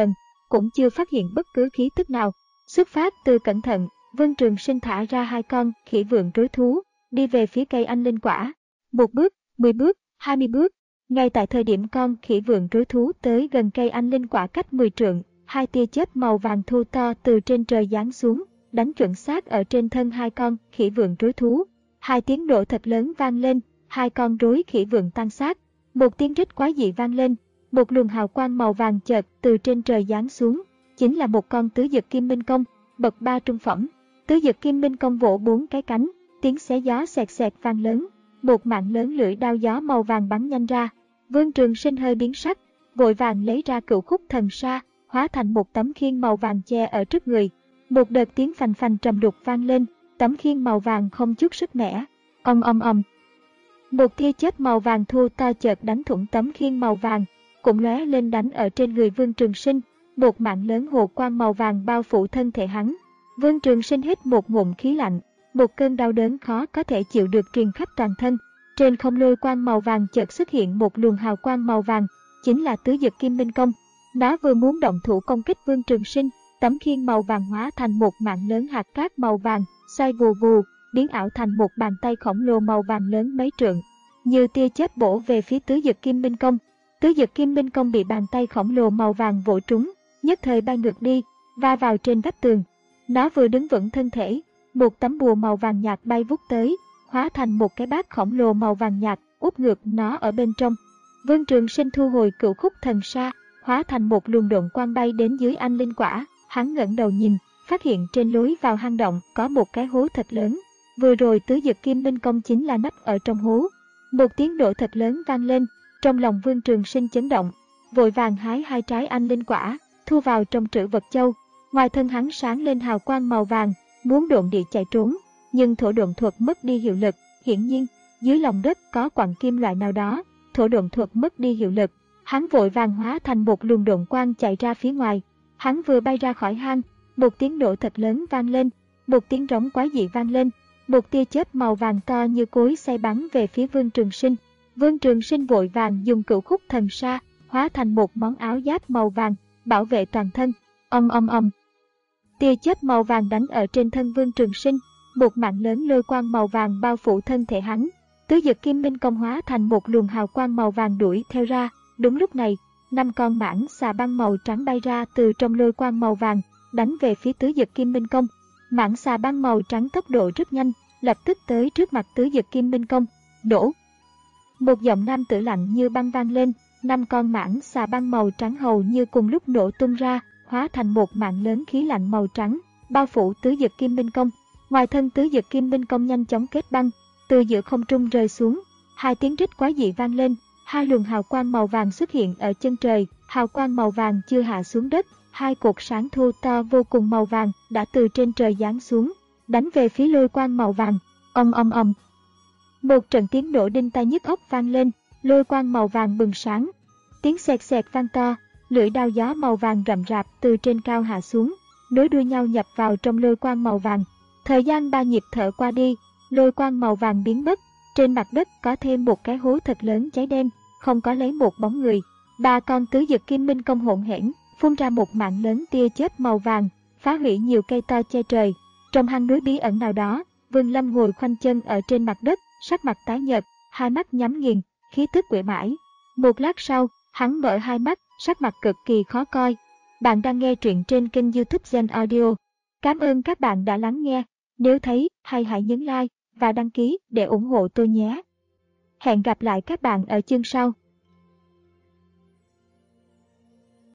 cũng chưa phát hiện bất cứ khí tức nào. Xuất phát từ cẩn thận, Vân Trường Sinh thả ra hai con khỉ vượn rối thú, đi về phía cây anh linh quả. Một bước, mười bước, hai mươi bước. Ngay tại thời điểm con khỉ vượn rối thú tới gần cây anh linh quả cách mười trượng, hai tia chớp màu vàng thô to từ trên trời giáng xuống, đánh chuẩn xác ở trên thân hai con khỉ vượn rối thú. Hai tiếng nổ thật lớn vang lên, hai con rối khỉ vượn tan xác. Một tiếng rít quái dị vang lên, một luồng hào quang màu vàng chợt từ trên trời giáng xuống, chính là một con tứ dực kim minh công, bậc ba trung phẩm. Tứ dực kim minh công vỗ bốn cái cánh, tiếng xé gió xẹt xẹt vang lớn, một mạng lớn lưỡi đao gió màu vàng bắn nhanh ra. Vương Trường Sinh hơi biến sắc, vội vàng lấy ra Cửu Khúc Thần Sa, hóa thành một tấm khiên màu vàng che ở trước người. Một đợt tiếng phành phành trầm đục vang lên, tấm khiên màu vàng không chút sức mẻ. Ong ong ong. Một tia chớp màu vàng thô to chợt đánh thủng tấm khiên màu vàng, cũng lóe lên đánh ở trên người Vương Trường Sinh. Một mạng lớn hồ quang màu vàng bao phủ thân thể hắn. Vương Trường Sinh hít một ngụm khí lạnh, một cơn đau đớn khó có thể chịu được truyền khắp toàn thân. Trên không lôi quang màu vàng chợt xuất hiện một luồng hào quang màu vàng, chính là tứ dực kim minh công. Nó vừa muốn động thủ công kích Vương Trường Sinh, tấm khiên màu vàng hóa thành một mạng lớn hạt cát màu vàng, xoay vù vù, biến ảo thành một bàn tay khổng lồ màu vàng lớn mấy trượng, như tia chớp bổ về phía tứ dực kim minh công. Tứ dực kim minh công bị bàn tay khổng lồ màu vàng vỗ trúng, nhất thời bay ngược đi, va vào trên vách tường. Nó vừa đứng vững thân thể, một tấm bùa màu vàng nhạt bay vút tới, hóa thành một cái bát khổng lồ màu vàng nhạt, úp ngược nó ở bên trong. Vương Trường Sinh thu hồi Cửu Khúc Thần Sa, hóa thành một luồng độn quang bay đến dưới anh linh quả. Hắn ngẩng đầu nhìn, phát hiện trên lối vào hang động có một cái hố thật lớn. Vừa rồi tứ dực kim minh công chính là nấp ở trong hố. Một tiếng nổ thật lớn vang lên, trong lòng Vương Trường Sinh chấn động, vội vàng hái hai trái anh linh quả, thu vào trong trữ vật châu. Ngoài thân hắn sáng lên hào quang màu vàng, muốn độn địa chạy trốn, nhưng thổ độn thuật mất đi hiệu lực. Hiển nhiên, dưới lòng đất có quặng kim loại nào đó, thổ độn thuật mất đi hiệu lực. Hắn vội vàng hóa thành một luồng độn quang chạy ra phía ngoài. Hắn vừa bay ra khỏi hang, một tiếng nổ thật lớn vang lên, một tiếng rống quái dị vang lên, một tia chớp màu vàng to như cối xay bắn về phía Vương Trường Sinh. Vương Trường Sinh vội vàng dùng Cửu Khúc Thần Sa, hóa thành một món áo giáp màu vàng, bảo vệ toàn thân. Ong ong ong. Tia chớp màu vàng đánh ở trên thân Vương Trường Sinh, một mạng lớn lôi quang màu vàng bao phủ thân thể hắn. Tứ dực kim minh công hóa thành một luồng hào quang màu vàng đuổi theo ra. Đúng lúc này, năm con mãng xà băng màu trắng bay ra từ trong lôi quang màu vàng, đánh về phía tứ dực kim minh công. Mãng xà băng màu trắng tốc độ rất nhanh, lập tức tới trước mặt tứ dực kim minh công. Nổ! Một giọng nam tử lạnh như băng vang lên, năm con mãng xà băng màu trắng hầu như cùng lúc nổ tung ra, hóa thành một mạng lớn khí lạnh màu trắng, bao phủ tứ dực kim minh công. Ngoài thân tứ dực kim minh công nhanh chóng kết băng, từ giữa không trung rơi xuống. Hai tiếng rít quái dị vang lên, hai luồng hào quang màu vàng xuất hiện ở chân trời. Hào quang màu vàng chưa hạ xuống đất, hai cột sáng thô to vô cùng màu vàng đã từ trên trời giáng xuống, đánh về phía lôi quang màu vàng. Ong ong ong. Một trận tiếng nổ đinh tai nhức óc vang lên, lôi quang màu vàng bừng sáng. Tiếng xẹt xẹt vang to, lưỡi đao gió màu vàng rậm rạp từ trên cao hạ xuống, nối đuôi nhau nhập vào trong lôi quang màu vàng. Thời gian ba nhịp thở qua đi, lôi quang màu vàng biến mất, trên mặt đất có thêm một cái hố thật lớn cháy đen, không có lấy một bóng người. Ba con tứ dực kim minh công hỗn hển, phun ra một mạng lớn tia chớp màu vàng, phá hủy nhiều cây to che trời. Trong hang núi bí ẩn nào đó, Vương Lâm ngồi khoanh chân ở trên mặt đất, sắc mặt tái nhợt, hai mắt nhắm nghiền, khí tức uể oải. Một lát sau, hắn mở hai mắt, sắc mặt cực kỳ khó coi. Bạn đang nghe truyện trên kênh YouTube Gen Audio. Cảm ơn các bạn đã lắng nghe. Nếu thấy hay hãy nhấn like và đăng ký để ủng hộ tôi nhé. Hẹn gặp lại các bạn ở chương sau.